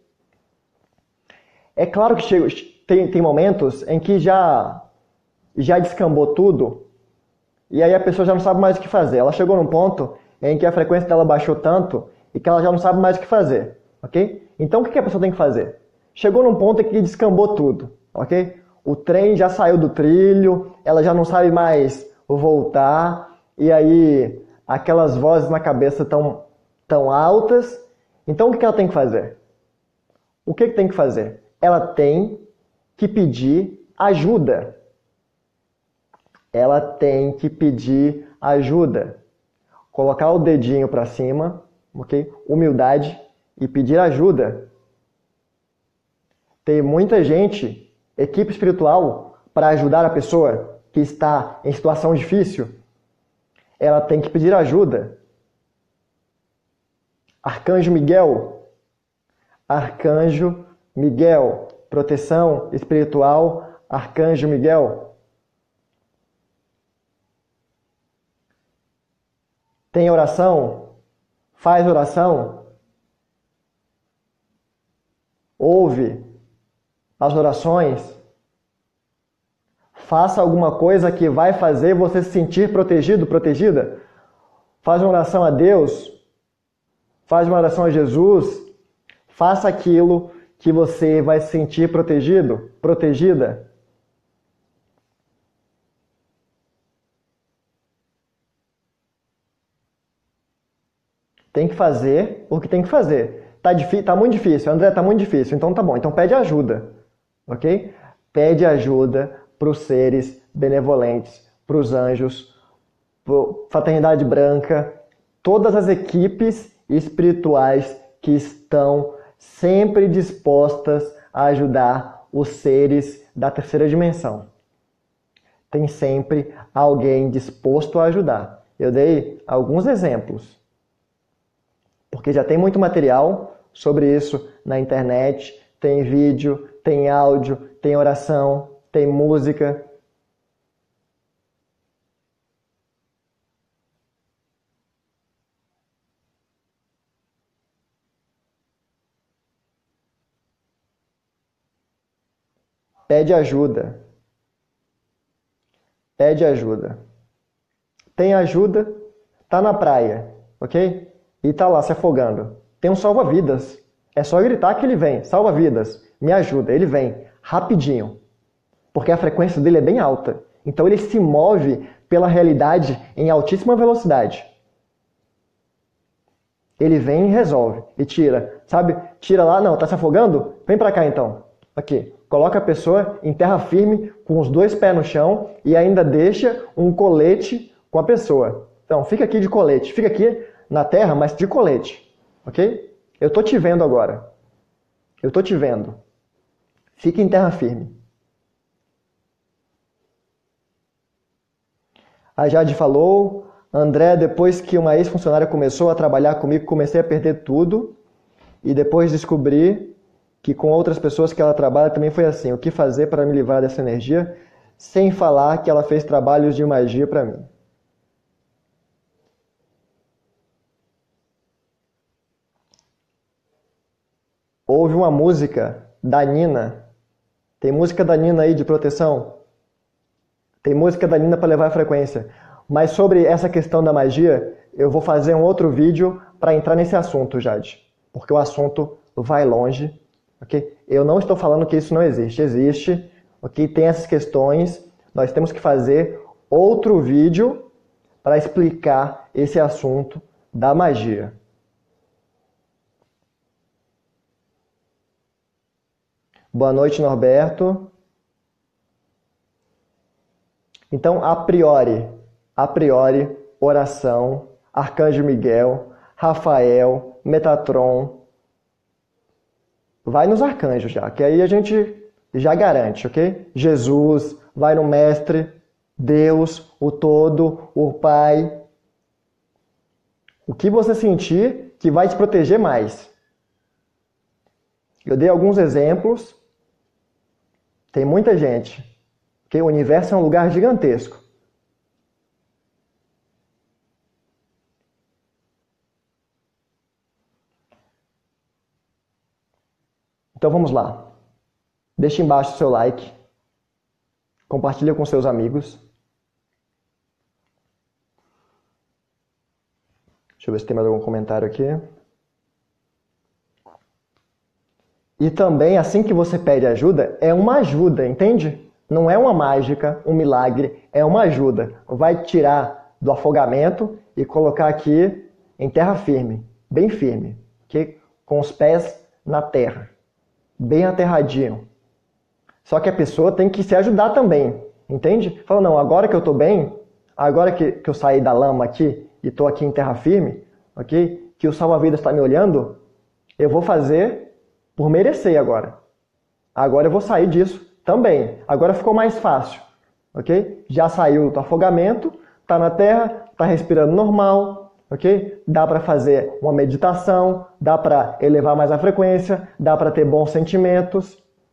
É claro que chega, tem, tem momentos em que já, já descambou tudo e aí a pessoa já não sabe mais o que fazer. Ela chegou num ponto em que a frequência dela baixou tanto e que ela já não sabe mais o que fazer. ok? Então o que a pessoa tem que fazer? Chegou num ponto em que descambou tudo, ok? O trem já saiu do trilho, ela já não sabe mais voltar, e aí aquelas vozes na cabeça tão, tão altas. Então o que ela tem que fazer? O que tem que fazer? Ela tem que pedir ajuda. Ela tem que pedir ajuda. Colocar o dedinho para cima, ok? Humildade e pedir ajuda. Tem muita gente, equipe espiritual, para ajudar a pessoa que está em situação difícil. Ela tem que pedir ajuda. Arcanjo Miguel. Arcanjo Miguel. Proteção espiritual, Arcanjo Miguel. Tem oração? Faz oração? Ouve as orações? Faça alguma coisa que vai fazer você se sentir protegido, protegida? Faz uma oração a Deus? Faz uma oração a Jesus? Faça aquilo que você vai se sentir protegido, protegida. Tem que fazer o que tem que fazer. Tá, difí- tá muito difícil, André, tá muito difícil. Então tá bom, então pede ajuda, ok? Pede ajuda para os seres benevolentes, para os anjos, para Fraternidade Branca, todas as equipes espirituais que estão sempre dispostas a ajudar os seres da terceira dimensão. Tem sempre alguém disposto a ajudar. Eu dei alguns exemplos, porque já tem muito material sobre isso na internet, tem vídeo, tem áudio, tem oração, tem música. Pede ajuda. Pede ajuda. Tem ajuda, tá na praia, ok? E tá lá se afogando. Tem um salva-vidas. É só gritar que ele vem. Salva-vidas, me ajuda. Ele vem, rapidinho. Porque a frequência dele é bem alta. Então ele se move pela realidade em altíssima velocidade. Ele vem e resolve. E tira. Sabe? Tira lá, não, tá se afogando? Vem pra cá então. Aqui. Coloca a pessoa em terra firme, com os dois pés no chão, e ainda deixa um colete com a pessoa. Então, fica aqui de colete. Fica aqui na terra, mas de colete. Ok? Eu tô te vendo agora. Eu tô te vendo. Fica em terra firme. A Jade falou, André, depois que uma ex-funcionária começou a trabalhar comigo, comecei a perder tudo. E depois descobri que com outras pessoas que ela trabalha também foi assim. O que fazer para me livrar dessa energia? Sem falar que ela fez trabalhos de magia para mim. Houve uma música da Nina. Tem música da Nina aí de proteção? Tem música da Nina para levar a frequência. Mas sobre essa questão da magia, eu vou fazer um outro vídeo para entrar nesse assunto, Jade. Porque o assunto vai longe. Okay? Eu não estou falando que isso não existe. Existe. Okay? Tem essas questões. Nós temos que fazer outro vídeo para explicar esse assunto da magia. Boa noite, Norberto. Então, a priori, a priori, oração, Arcanjo Miguel, Rafael, Metatron. Vai nos arcanjos já, que aí a gente já garante, ok? Jesus, vai no Mestre, Deus, o Todo, o Pai. O que você sentir que vai te proteger mais. Eu dei alguns exemplos. Tem muita gente. Okay? O universo é um lugar gigantesco. Então vamos lá. Deixe embaixo o seu like. Compartilhe com seus amigos. Deixa eu ver se tem mais algum comentário aqui. E também, assim que você pede ajuda, é uma ajuda, entende? Não é uma mágica, um milagre, é uma ajuda. Vai tirar do afogamento e colocar aqui em terra firme, bem firme, okay? Com os pés na terra, bem aterradinho. Só que a pessoa tem que se ajudar também, entende? Fala, não, agora que eu tô bem, agora que, que eu saí da lama aqui e tô aqui em terra firme, ok? Que o salva-vidas está me olhando, eu vou fazer por merecer agora. Agora eu vou sair disso também. Agora ficou mais fácil, ok? Já saiu do afogamento, tá na terra, tá respirando normal, ok? Dá para fazer uma meditação, dá para elevar mais a frequência, dá para ter bons sentimentos.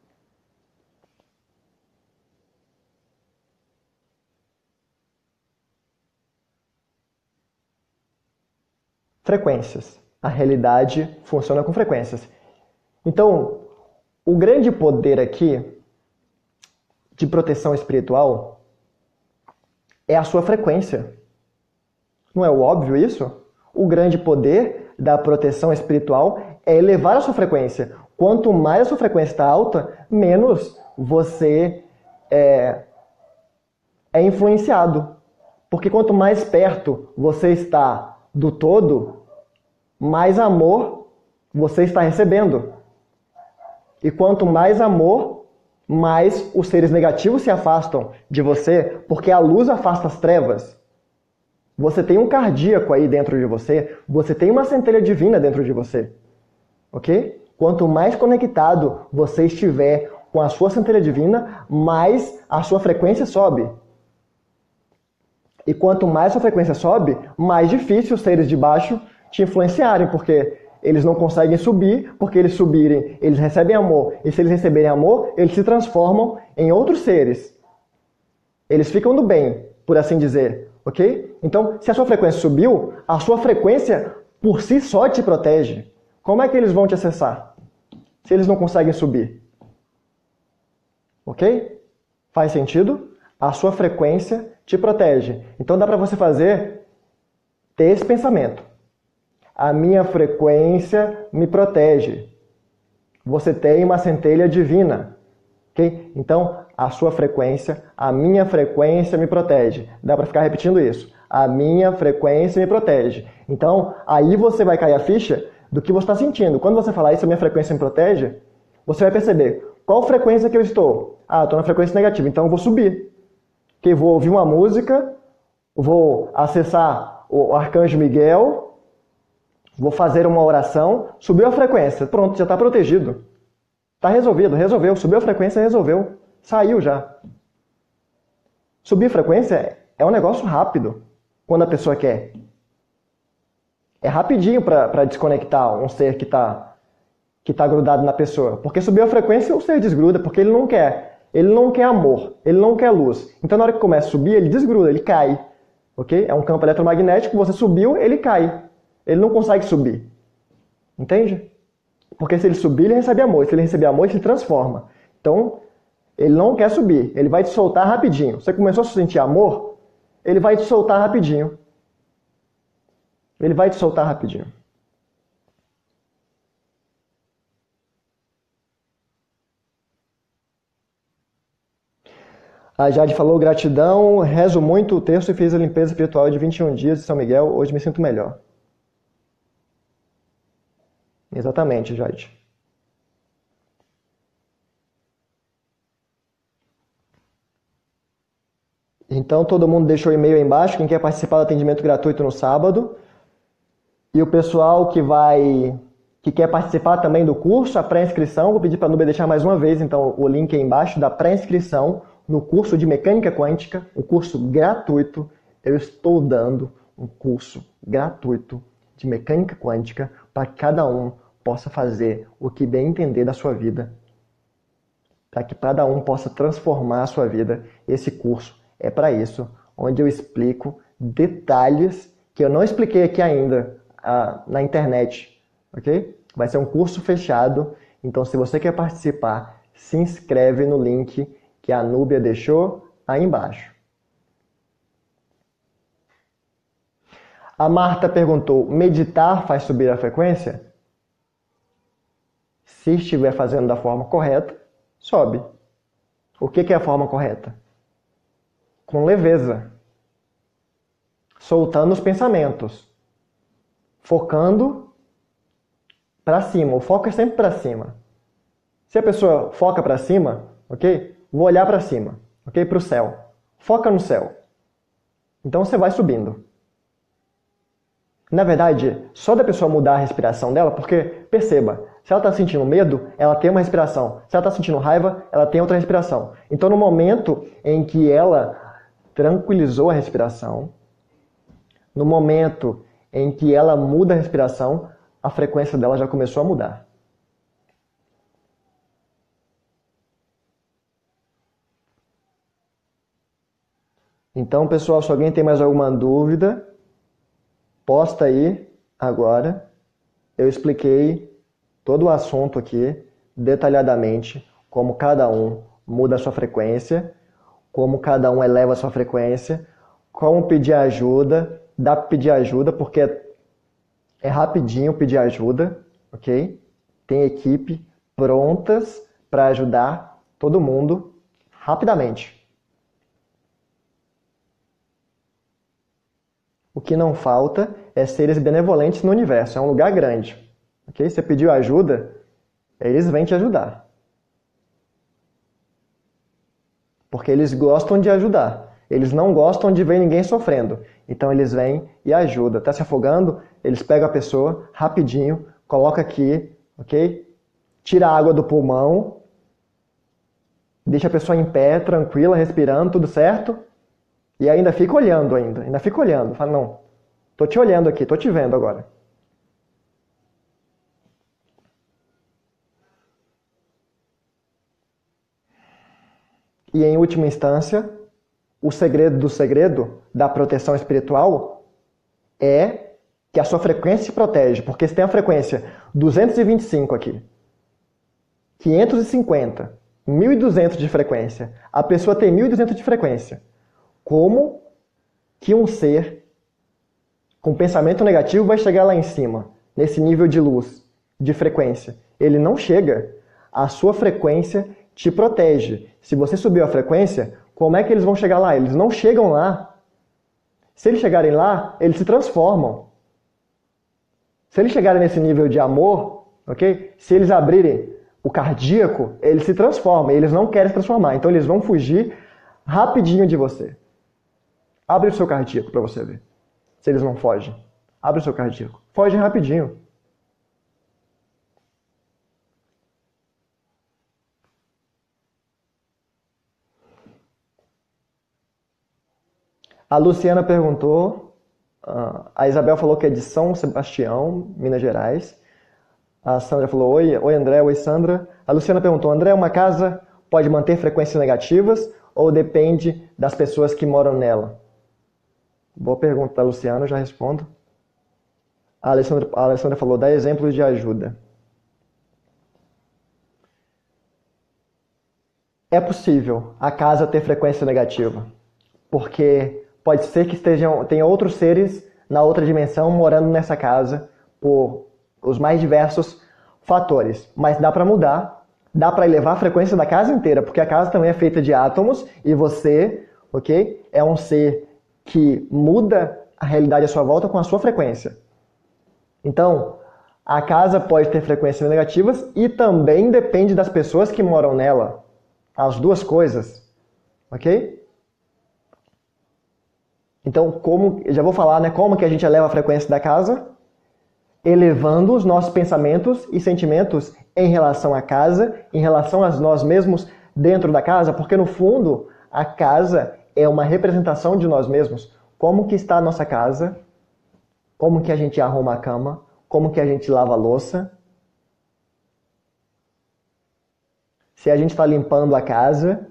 Frequências. A realidade funciona com frequências. Então, o grande poder aqui de proteção espiritual é a sua frequência. Não é óbvio isso? O grande poder da proteção espiritual é elevar a sua frequência. Quanto mais a sua frequência está alta, menos você é, é influenciado. Porque quanto mais perto você está do todo, mais amor você está recebendo. E quanto mais amor, mais os seres negativos se afastam de você, porque a luz afasta as trevas. Você tem um cardíaco aí dentro de você, você tem uma centelha divina dentro de você. Ok? Quanto mais conectado você estiver com a sua centelha divina, mais a sua frequência sobe. E quanto mais a sua frequência sobe, mais difícil os seres de baixo te influenciarem, porque eles não conseguem subir, porque eles subirem, eles recebem amor. E se eles receberem amor, eles se transformam em outros seres. Eles ficam do bem, por assim dizer. Ok? Então, se a sua frequência subiu, a sua frequência por si só te protege. Como é que eles vão te acessar? Se eles não conseguem subir. Ok? Faz sentido? A sua frequência te protege. Então dá para você fazer, ter esse pensamento. A minha frequência me protege. Você tem uma centelha divina. Ok? Então, a sua frequência, a minha frequência me protege. Dá para ficar repetindo isso. A minha frequência me protege. Então, aí você vai cair a ficha do que você está sentindo. Quando você falar isso, a minha frequência me protege, você vai perceber qual frequência que eu estou. Ah, eu estou na frequência negativa, então eu vou subir. Okay? Vou ouvir uma música, vou acessar o Arcanjo Miguel, vou fazer uma oração, subiu a frequência, pronto, já está protegido. Está resolvido, resolveu, subiu a frequência, resolveu. Saiu já. Subir frequência é um negócio rápido, quando a pessoa quer. É rapidinho para desconectar um ser que está que tá grudado na pessoa. Porque subir a frequência, o ser desgruda, porque ele não quer. Ele não quer amor, ele não quer luz. Então na hora que começa a subir, ele desgruda, ele cai. Ok? É um campo eletromagnético, você subiu, ele cai. Ele não consegue subir. Entende? Porque se ele subir, ele recebe amor. E se ele receber amor, ele se transforma. Então, ele não quer subir. Ele vai te soltar rapidinho. Você começou a sentir amor, ele vai te soltar rapidinho. Ele vai te soltar rapidinho. A Jade falou, gratidão, rezo muito o texto e fiz a limpeza espiritual de vinte e um dias de São Miguel. Hoje me sinto melhor. Exatamente, Jade. Então, todo mundo deixou o e-mail aí embaixo, quem quer participar do atendimento gratuito no sábado. E o pessoal que vai, que quer participar também do curso, a pré-inscrição, vou pedir para a Núbia deixar mais uma vez, então, o link aí embaixo da pré-inscrição no curso de Mecânica Quântica, um curso gratuito. Eu estou dando um curso gratuito de Mecânica Quântica para que cada um possa fazer o que bem entender da sua vida, para que cada um possa transformar a sua vida. Esse curso é para isso, onde eu explico detalhes que eu não expliquei aqui ainda ah, na internet, ok? Vai ser um curso fechado, então se você quer participar, se inscreve no link que a Núbia deixou aí embaixo. A Marta perguntou, meditar faz subir a frequência? Se estiver fazendo da forma correta, sobe. O que é a forma correta? Com leveza. Soltando os pensamentos. Focando para cima. O foco é sempre para cima. Se a pessoa foca para cima, ok? Vou olhar para cima, ok? Para o céu. Foca no céu. Então você vai subindo. Na verdade, só da pessoa mudar a respiração dela, porque, perceba, se ela está sentindo medo, ela tem uma respiração. Se ela está sentindo raiva, ela tem outra respiração. Então, no momento em que ela tranquilizou a respiração, no momento em que ela muda a respiração, a frequência dela já começou a mudar. Então, pessoal, se alguém tem mais alguma dúvida, posta aí agora. Eu expliquei todo o assunto aqui, detalhadamente, como cada um muda a sua frequência, como cada um eleva a sua frequência, como pedir ajuda, dá para pedir ajuda, porque é rapidinho pedir ajuda, ok? Tem equipe prontas para ajudar todo mundo rapidamente. O que não falta é seres benevolentes no universo. É um lugar grande. Okay? Você pediu ajuda, eles vêm te ajudar. Porque eles gostam de ajudar. Eles não gostam de ver ninguém sofrendo. Então eles vêm e ajudam. Está se afogando, eles pegam a pessoa rapidinho, coloca aqui, ok? Tira a água do pulmão, deixa a pessoa em pé, tranquila, respirando, tudo certo. E ainda fica olhando ainda, ainda fica olhando. Fala, não, tô te olhando aqui, tô te vendo agora. E em última instância, o segredo do segredo da proteção espiritual é que a sua frequência se protege. Porque se tem a frequência duzentos e vinte e cinco aqui, quinhentos e cinquenta, mil e duzentos de frequência, a pessoa tem mil e duzentos de frequência. Como que um ser com pensamento negativo vai chegar lá em cima, nesse nível de luz, de frequência? Ele não chega. A sua frequência te protege. Se você subiu a frequência, como é que eles vão chegar lá? Eles não chegam lá. Se eles chegarem lá, eles se transformam. Se eles chegarem nesse nível de amor, ok? Se eles abrirem o cardíaco, eles se transformam. Eles não querem se transformar. Então eles vão fugir rapidinho de você. Abre o seu cardíaco para você ver. Se eles não fogem. Abre o seu cardíaco. Foge rapidinho. A Luciana perguntou. A Isabel falou que é de São Sebastião, Minas Gerais. A Sandra falou, oi, oi André, oi Sandra. A Luciana perguntou, André, uma casa pode manter frequências negativas ou depende das pessoas que moram nela? Boa pergunta da Luciana, já respondo. A Alessandra, a Alessandra falou, dá exemplos de ajuda. É possível a casa ter frequência negativa, porque pode ser que estejam, tenha outros seres na outra dimensão morando nessa casa por os mais diversos fatores. Mas dá para mudar, dá para elevar a frequência da casa inteira, porque a casa também é feita de átomos e você, ok, é um ser que muda a realidade à sua volta com a sua frequência. Então, a casa pode ter frequências negativas e também depende das pessoas que moram nela. As duas coisas. Ok? Então, como, já vou falar, né, como que a gente eleva a frequência da casa? Elevando os nossos pensamentos e sentimentos em relação à casa, em relação a nós mesmos dentro da casa, porque no fundo, a casa é uma representação de nós mesmos. Como que está a nossa casa? Como que a gente arruma a cama? Como que a gente lava a louça? Se a gente está limpando a casa?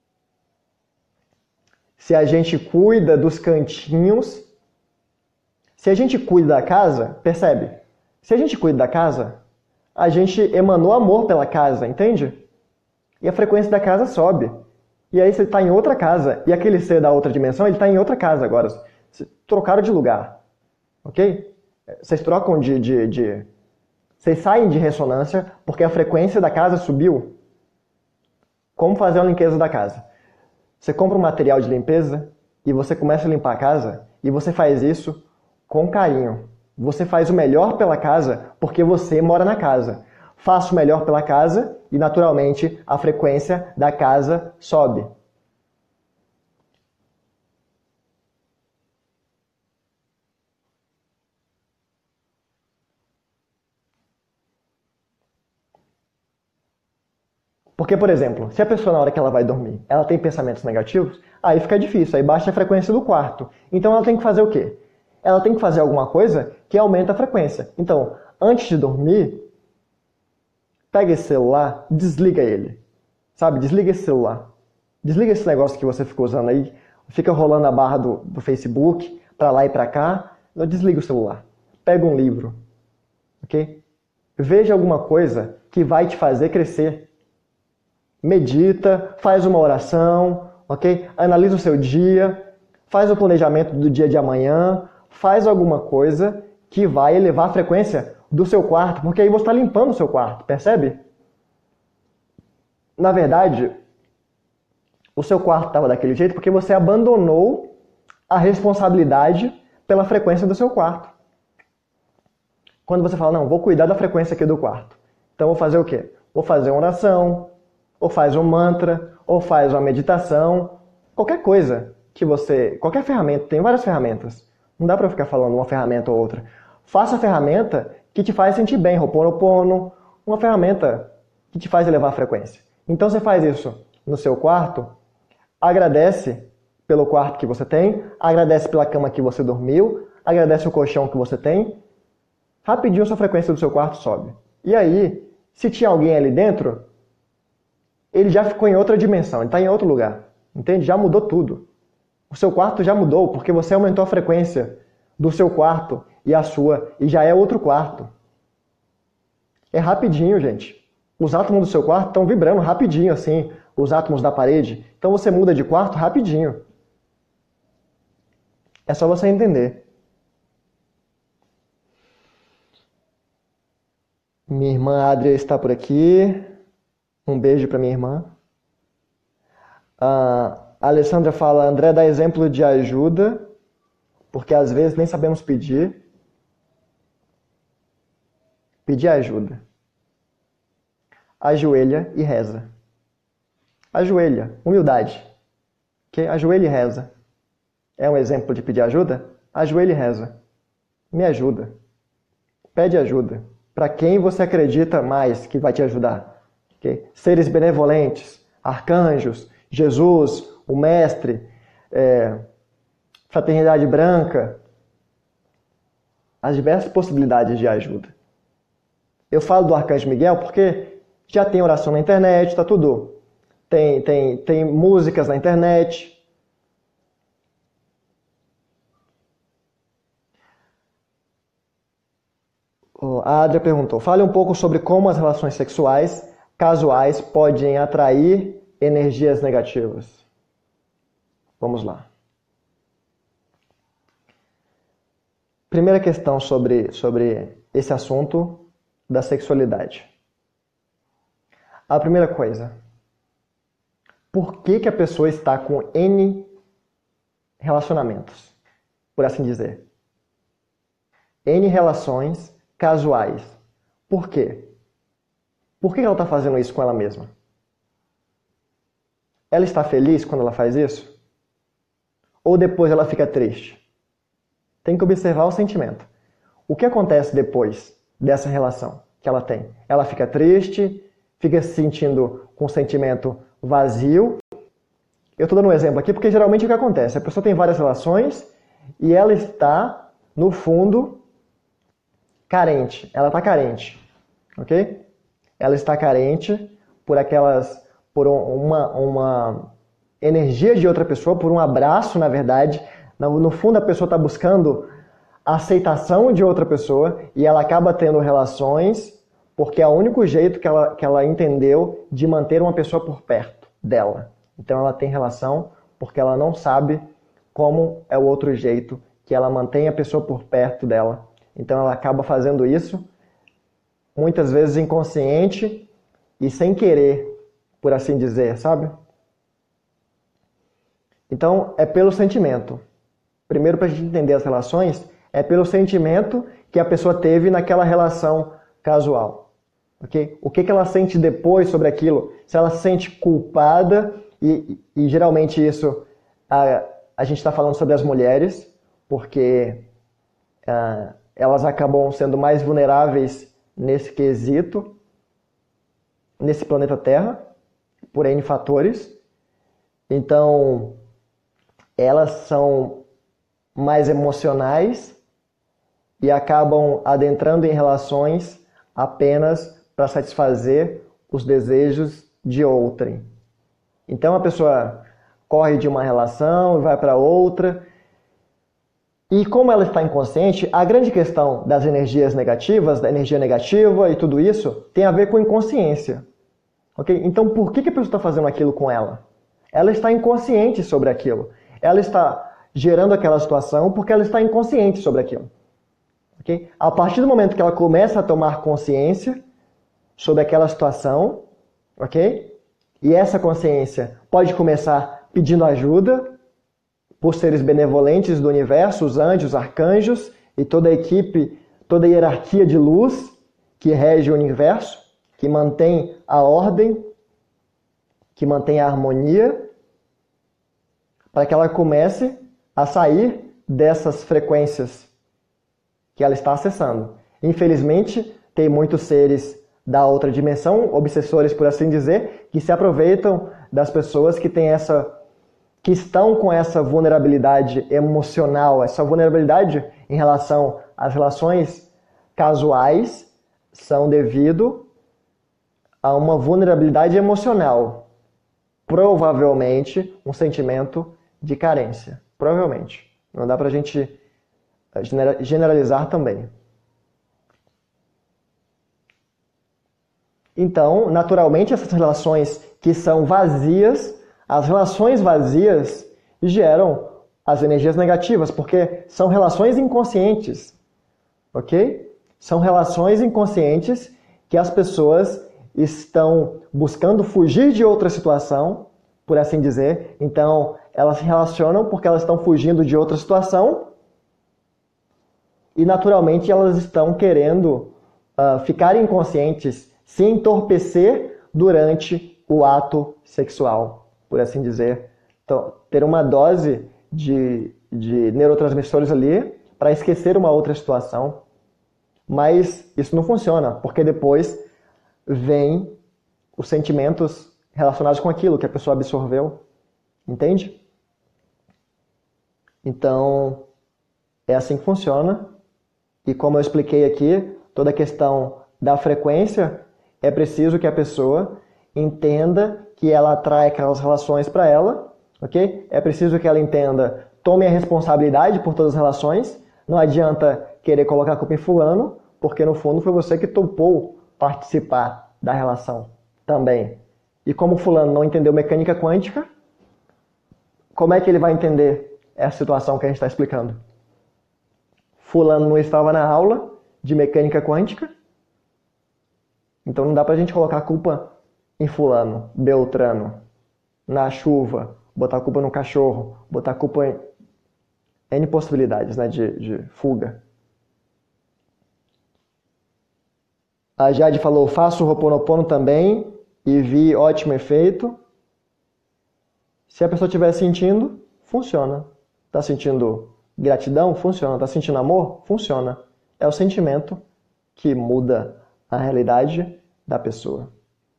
Se a gente cuida dos cantinhos? Se a gente cuida da casa, percebe? Se a gente cuida da casa, a gente emanou amor pela casa, entende? E a frequência da casa sobe. E aí você está em outra casa. E aquele ser da outra dimensão, ele está em outra casa agora. Trocaram de lugar. Ok? Vocês trocam de, de, de, Vocês saem de ressonância porque a frequência da casa subiu. Como fazer a limpeza da casa? Você compra um material de limpeza e você começa a limpar a casa e você faz isso com carinho. Você faz o melhor pela casa porque você mora na casa. Faça o melhor pela casa e, naturalmente, a frequência da casa sobe. Porque, por exemplo, se a pessoa na hora que ela vai dormir, ela tem pensamentos negativos, aí fica difícil, aí baixa a frequência do quarto. Então ela tem que fazer o quê? Ela tem que fazer alguma coisa que aumenta a frequência. Então, antes de dormir, pega esse celular, desliga ele. Sabe? Desliga esse celular. Desliga esse negócio que você ficou usando aí, fica rolando a barra do, do Facebook, pra lá e pra cá. Não, desliga o celular. Pega um livro. Ok? Veja alguma coisa que vai te fazer crescer. Medita, faz uma oração, ok? Analisa o seu dia, faz o planejamento do dia de amanhã, faz alguma coisa que vai elevar a frequência do seu quarto, porque aí você está limpando o seu quarto, percebe? Na verdade, o seu quarto estava daquele jeito porque você abandonou a responsabilidade pela frequência do seu quarto. Quando você fala, não, vou cuidar da frequência aqui do quarto. Então vou fazer o quê? Vou fazer uma oração, ou faz um mantra, ou faz uma meditação, qualquer coisa que você... Qualquer ferramenta, tem várias ferramentas. Não dá para ficar falando uma ferramenta ou outra. Faça a ferramenta que te faz sentir bem, Ho'oponopono, uma ferramenta que te faz elevar a frequência. Então você faz isso no seu quarto, agradece pelo quarto que você tem, agradece pela cama que você dormiu, agradece o colchão que você tem, rapidinho a sua frequência do seu quarto sobe. E aí, se tinha alguém ali dentro, ele já ficou em outra dimensão, ele está em outro lugar. Entende? Já mudou tudo. O seu quarto já mudou, porque você aumentou a frequência do seu quarto e a sua, e já é outro quarto. É rapidinho, gente. Os átomos do seu quarto estão vibrando rapidinho, assim, os átomos da parede. Então você muda de quarto rapidinho. É só você entender. Minha irmã Adria está por aqui. Um beijo para minha irmã. A Alessandra fala, André dá exemplo de ajuda, porque às vezes nem sabemos pedir. Pedir ajuda. Ajoelha e reza. Ajoelha, humildade. Okay? Ajoelha e reza. É um exemplo de pedir ajuda? Ajoelha e reza. Me ajuda. Pede ajuda. Para quem você acredita mais que vai te ajudar? Okay? Seres benevolentes, arcanjos, Jesus, o Mestre, é, Fraternidade Branca, as diversas possibilidades de ajuda. Eu falo do Arcanjo Miguel porque já tem oração na internet, tá tudo. Tem, tem, tem músicas na internet. A Adria perguntou, fale um pouco sobre como as relações sexuais casuais podem atrair energias negativas. Vamos lá. Primeira questão sobre, sobre esse assunto da sexualidade. A primeira coisa, por que que a pessoa está com N relacionamentos, por assim dizer? N relações casuais. Por quê? Por que ela está fazendo isso com ela mesma? Ela está feliz quando ela faz isso? Ou depois ela fica triste? Tem que observar o sentimento. O que acontece depois dessa relação que ela tem? Ela fica triste, fica se sentindo com um sentimento vazio. Eu estou dando um exemplo aqui porque geralmente o que acontece? A pessoa tem várias relações e ela está, no fundo, carente. Ela está carente. Ok? Ela está carente por aquelas, por uma, uma energia de outra pessoa, por um abraço, na verdade. No, no fundo, a pessoa está buscando a aceitação de outra pessoa e ela acaba tendo relações porque é o único jeito que ela, que ela entendeu de manter uma pessoa por perto dela. Então ela tem relação porque ela não sabe como é o outro jeito que ela mantém a pessoa por perto dela. Então ela acaba fazendo isso muitas vezes inconsciente e sem querer, por assim dizer, sabe? Então, é pelo sentimento. Primeiro, para a gente entender as relações, é pelo sentimento que a pessoa teve naquela relação casual. Okay? O que, que ela sente depois sobre aquilo? Se ela se sente culpada, e, e geralmente isso a, a gente está falando sobre as mulheres, porque uh, elas acabam sendo mais vulneráveis nesse quesito, nesse planeta Terra, por N fatores. Então, elas são mais emocionais e acabam adentrando em relações apenas para satisfazer os desejos de outrem. Então a pessoa corre de uma relação e vai para outra. E como ela está inconsciente, a grande questão das energias negativas, da energia negativa e tudo isso, tem a ver com inconsciência. Okay? Então por que, que a pessoa está fazendo aquilo com ela? Ela está inconsciente sobre aquilo. Ela está gerando aquela situação porque ela está inconsciente sobre aquilo. Okay? A partir do momento que ela começa a tomar consciência sobre aquela situação, ok? E essa consciência pode começar pedindo ajuda por seres benevolentes do universo, os anjos, os arcanjos e toda a equipe, toda a hierarquia de luz que rege o universo, que mantém a ordem, que mantém a harmonia, para que ela comece a sair dessas frequências que ela está acessando. Infelizmente, tem muitos seres da outra dimensão, obsessores por assim dizer, que se aproveitam das pessoas que têm essa, que estão com essa vulnerabilidade emocional, essa vulnerabilidade em relação às relações casuais, são devido a uma vulnerabilidade emocional, provavelmente um sentimento de carência, provavelmente. Não dá pra gente generalizar também. Então, naturalmente, essas relações que são vazias, as relações vazias geram as energias negativas, porque são relações inconscientes, ok? São relações inconscientes que as pessoas estão buscando fugir de outra situação, por assim dizer. Então, elas se relacionam porque elas estão fugindo de outra situação e, naturalmente, elas estão querendo uh, ficar inconscientes, se entorpecer durante o ato sexual, por assim dizer. Então, ter uma dose de, de neurotransmissores ali para esquecer uma outra situação. Mas isso não funciona, porque depois vem os sentimentos relacionados com aquilo que a pessoa absorveu. Entende? Então, é assim que funciona. E como eu expliquei aqui, toda a questão da frequência, é preciso que a pessoa entenda que ela atrai aquelas relações para ela, ok? É preciso que ela entenda, tome a responsabilidade por todas as relações. Não adianta querer colocar a culpa em fulano, porque no fundo foi você que topou participar da relação também. E como fulano não entendeu mecânica quântica, como é que ele vai entender essa situação que a gente está explicando? Fulano não estava na aula de mecânica quântica, então não dá pra gente colocar a culpa em fulano, beltrano, na chuva, botar a culpa no cachorro, botar a culpa em N possibilidades, né, de, de fuga. A Jade falou, faço o Ho'oponopono também e vi ótimo efeito. Se a pessoa estiver sentindo, funciona. Está sentindo gratidão? Funciona. Está sentindo amor? Funciona. É o sentimento que muda a realidade da pessoa.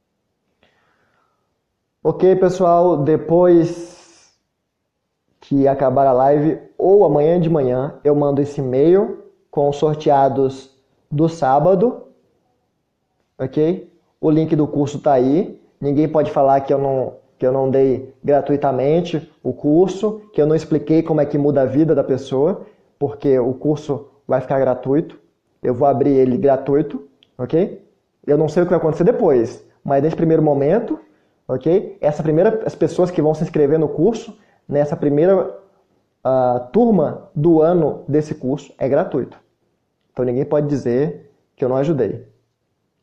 Ok, pessoal, depois que acabar a live, ou amanhã de manhã, eu mando esse e-mail com os sorteados do sábado, ok? O link do curso está aí. Ninguém pode falar que eu não, que eu não dei gratuitamente o curso, que eu não expliquei como é que muda a vida da pessoa, porque o curso vai ficar gratuito. Eu vou abrir ele gratuito, ok? Eu não sei o que vai acontecer depois, mas nesse primeiro momento, ok? Essa primeira, as pessoas que vão se inscrever no curso, nessa primeira uh, turma do ano desse curso, é gratuito. Então ninguém pode dizer que eu não ajudei.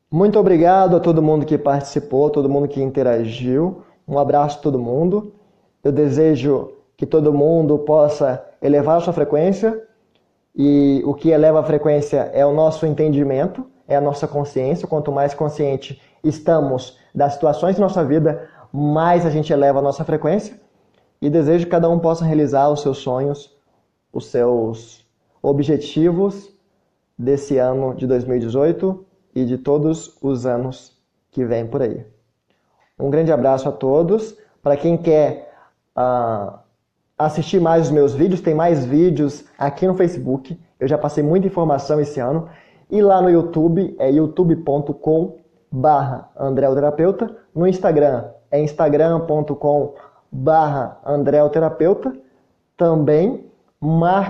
Muito obrigado a todo mundo que participou, todo mundo que interagiu. Um abraço a todo mundo. Eu desejo que todo mundo possa elevar a sua frequência. E o que eleva a frequência é o nosso entendimento, é a nossa consciência. Quanto mais consciente estamos das situações da nossa vida, mais a gente eleva a nossa frequência. E desejo que cada um possa realizar os seus sonhos, os seus objetivos desse ano de dois mil e dezoito e de todos os anos que vêm por aí. Um grande abraço a todos. Para quem quer uh, assistir mais os meus vídeos, tem mais vídeos aqui no Facebook. Eu já passei muita informação esse ano. E lá no YouTube é youtube ponto com barra André o Terapeuta. No Instagram é instagram ponto com barra André o Terapeuta. Também marque